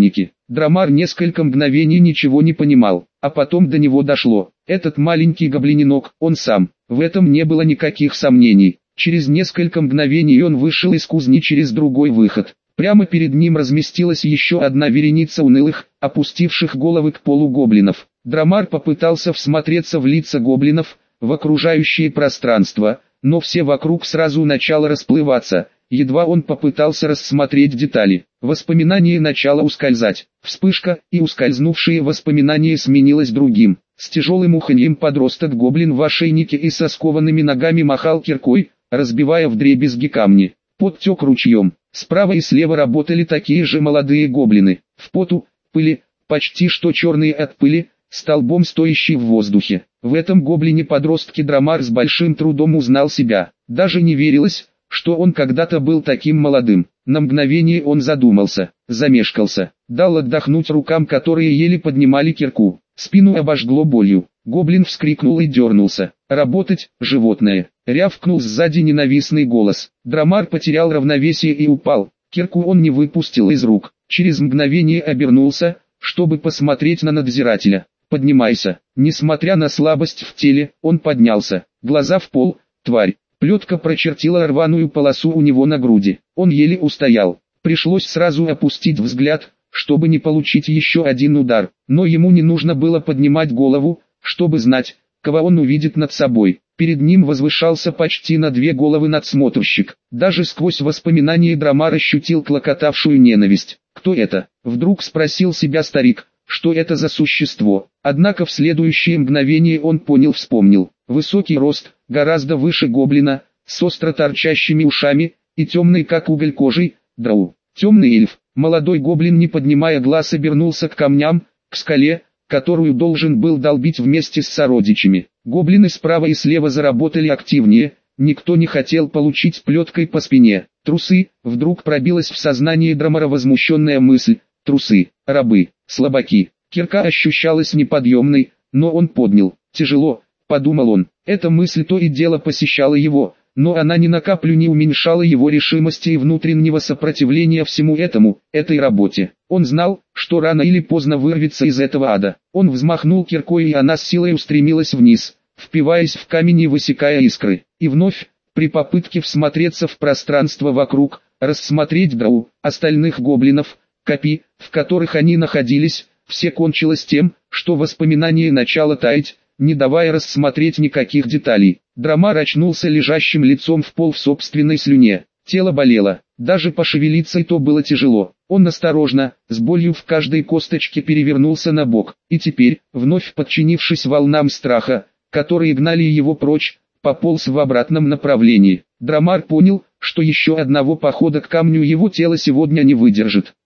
Драмар несколько мгновений ничего не понимал, а потом до него дошло. Этот маленький гоблиненок, он сам. В этом не было никаких сомнений. Через несколько мгновений он вышел из кузни через другой выход. Прямо перед ним разместилась еще одна вереница унылых, опустивших головы к полу гоблинов. Драмар попытался всмотреться в лица гоблинов, в окружающее пространство, но все вокруг сразу начало расплываться. Едва он попытался рассмотреть детали, воспоминание начало ускользать. Вспышка, и ускользнувшее воспоминание сменилось другим. С тяжелым уханьем подросток-гоблин в ошейнике и со скованными ногами махал киркой, разбивая вдребезги камни. Пот тек ручьем. Справа и слева работали такие же молодые гоблины. В поту, пыли, почти что черные от пыли, столбом стоящий в воздухе. В этом гоблине-подростке Драмар с большим трудом узнал себя. Даже не верилось, что он когда-то был таким молодым. На мгновение он задумался, замешкался, дал отдохнуть рукам, которые еле поднимали кирку. Спину обожгло болью. Гоблин вскрикнул и дернулся. «Работать, животное!» — рявкнул сзади ненавистный голос. Драмар потерял равновесие и упал. Кирку он не выпустил из рук. Через мгновение обернулся, чтобы посмотреть на надзирателя. «Поднимайся!» Несмотря на слабость в теле, он поднялся. Глаза в пол. «Тварь!» Плетка прочертила рваную полосу у него на груди. Он еле устоял. Пришлось сразу опустить взгляд, чтобы не получить еще один удар. Но ему не нужно было поднимать голову, чтобы знать, кого он увидит над собой. Перед ним возвышался почти на две головы надсмотрщик. Даже сквозь воспоминания Драмар ощутил клокотавшую ненависть. «Кто это?» — вдруг спросил себя старик. «Что это за существо?» Однако в следующее мгновение он понял, вспомнил. Высокий рост, гораздо выше гоблина, с остро торчащими ушами и темной как уголь кожей, драу. Темный эльф. Молодой гоблин, не поднимая глаз, обернулся к камням, к скале, которую должен был долбить вместе с сородичами. Гоблины справа и слева заработали активнее, никто не хотел получить плеткой по спине. Трусы, вдруг пробилась в сознание Драмара возмущенная мысль. Трусы, рабы, слабаки. Кирка ощущалась неподъемной, но он поднял. Тяжело, подумал он. Эта мысль то и дело посещала его, но она ни на каплю не уменьшала его решимости и внутреннего сопротивления всему этому, этой работе. Он знал, что рано или поздно вырвется из этого ада. Он взмахнул киркой, и она с силой устремилась вниз, впиваясь в камень и высекая искры. И вновь, при попытке всмотреться в пространство вокруг, рассмотреть драу, остальных гоблинов, копий, в которых они находились, все кончилось тем, что воспоминание начало таять, не давая рассмотреть никаких деталей. Драмар очнулся лежащим лицом в пол в собственной слюне. Тело болело, даже пошевелиться и то было тяжело. Он осторожно, с болью в каждой косточке перевернулся на бок, и теперь, вновь подчинившись волнам страха, которые гнали его прочь, пополз в обратном направлении. Драмар понял, что еще одного похода к камню его тело сегодня не выдержит.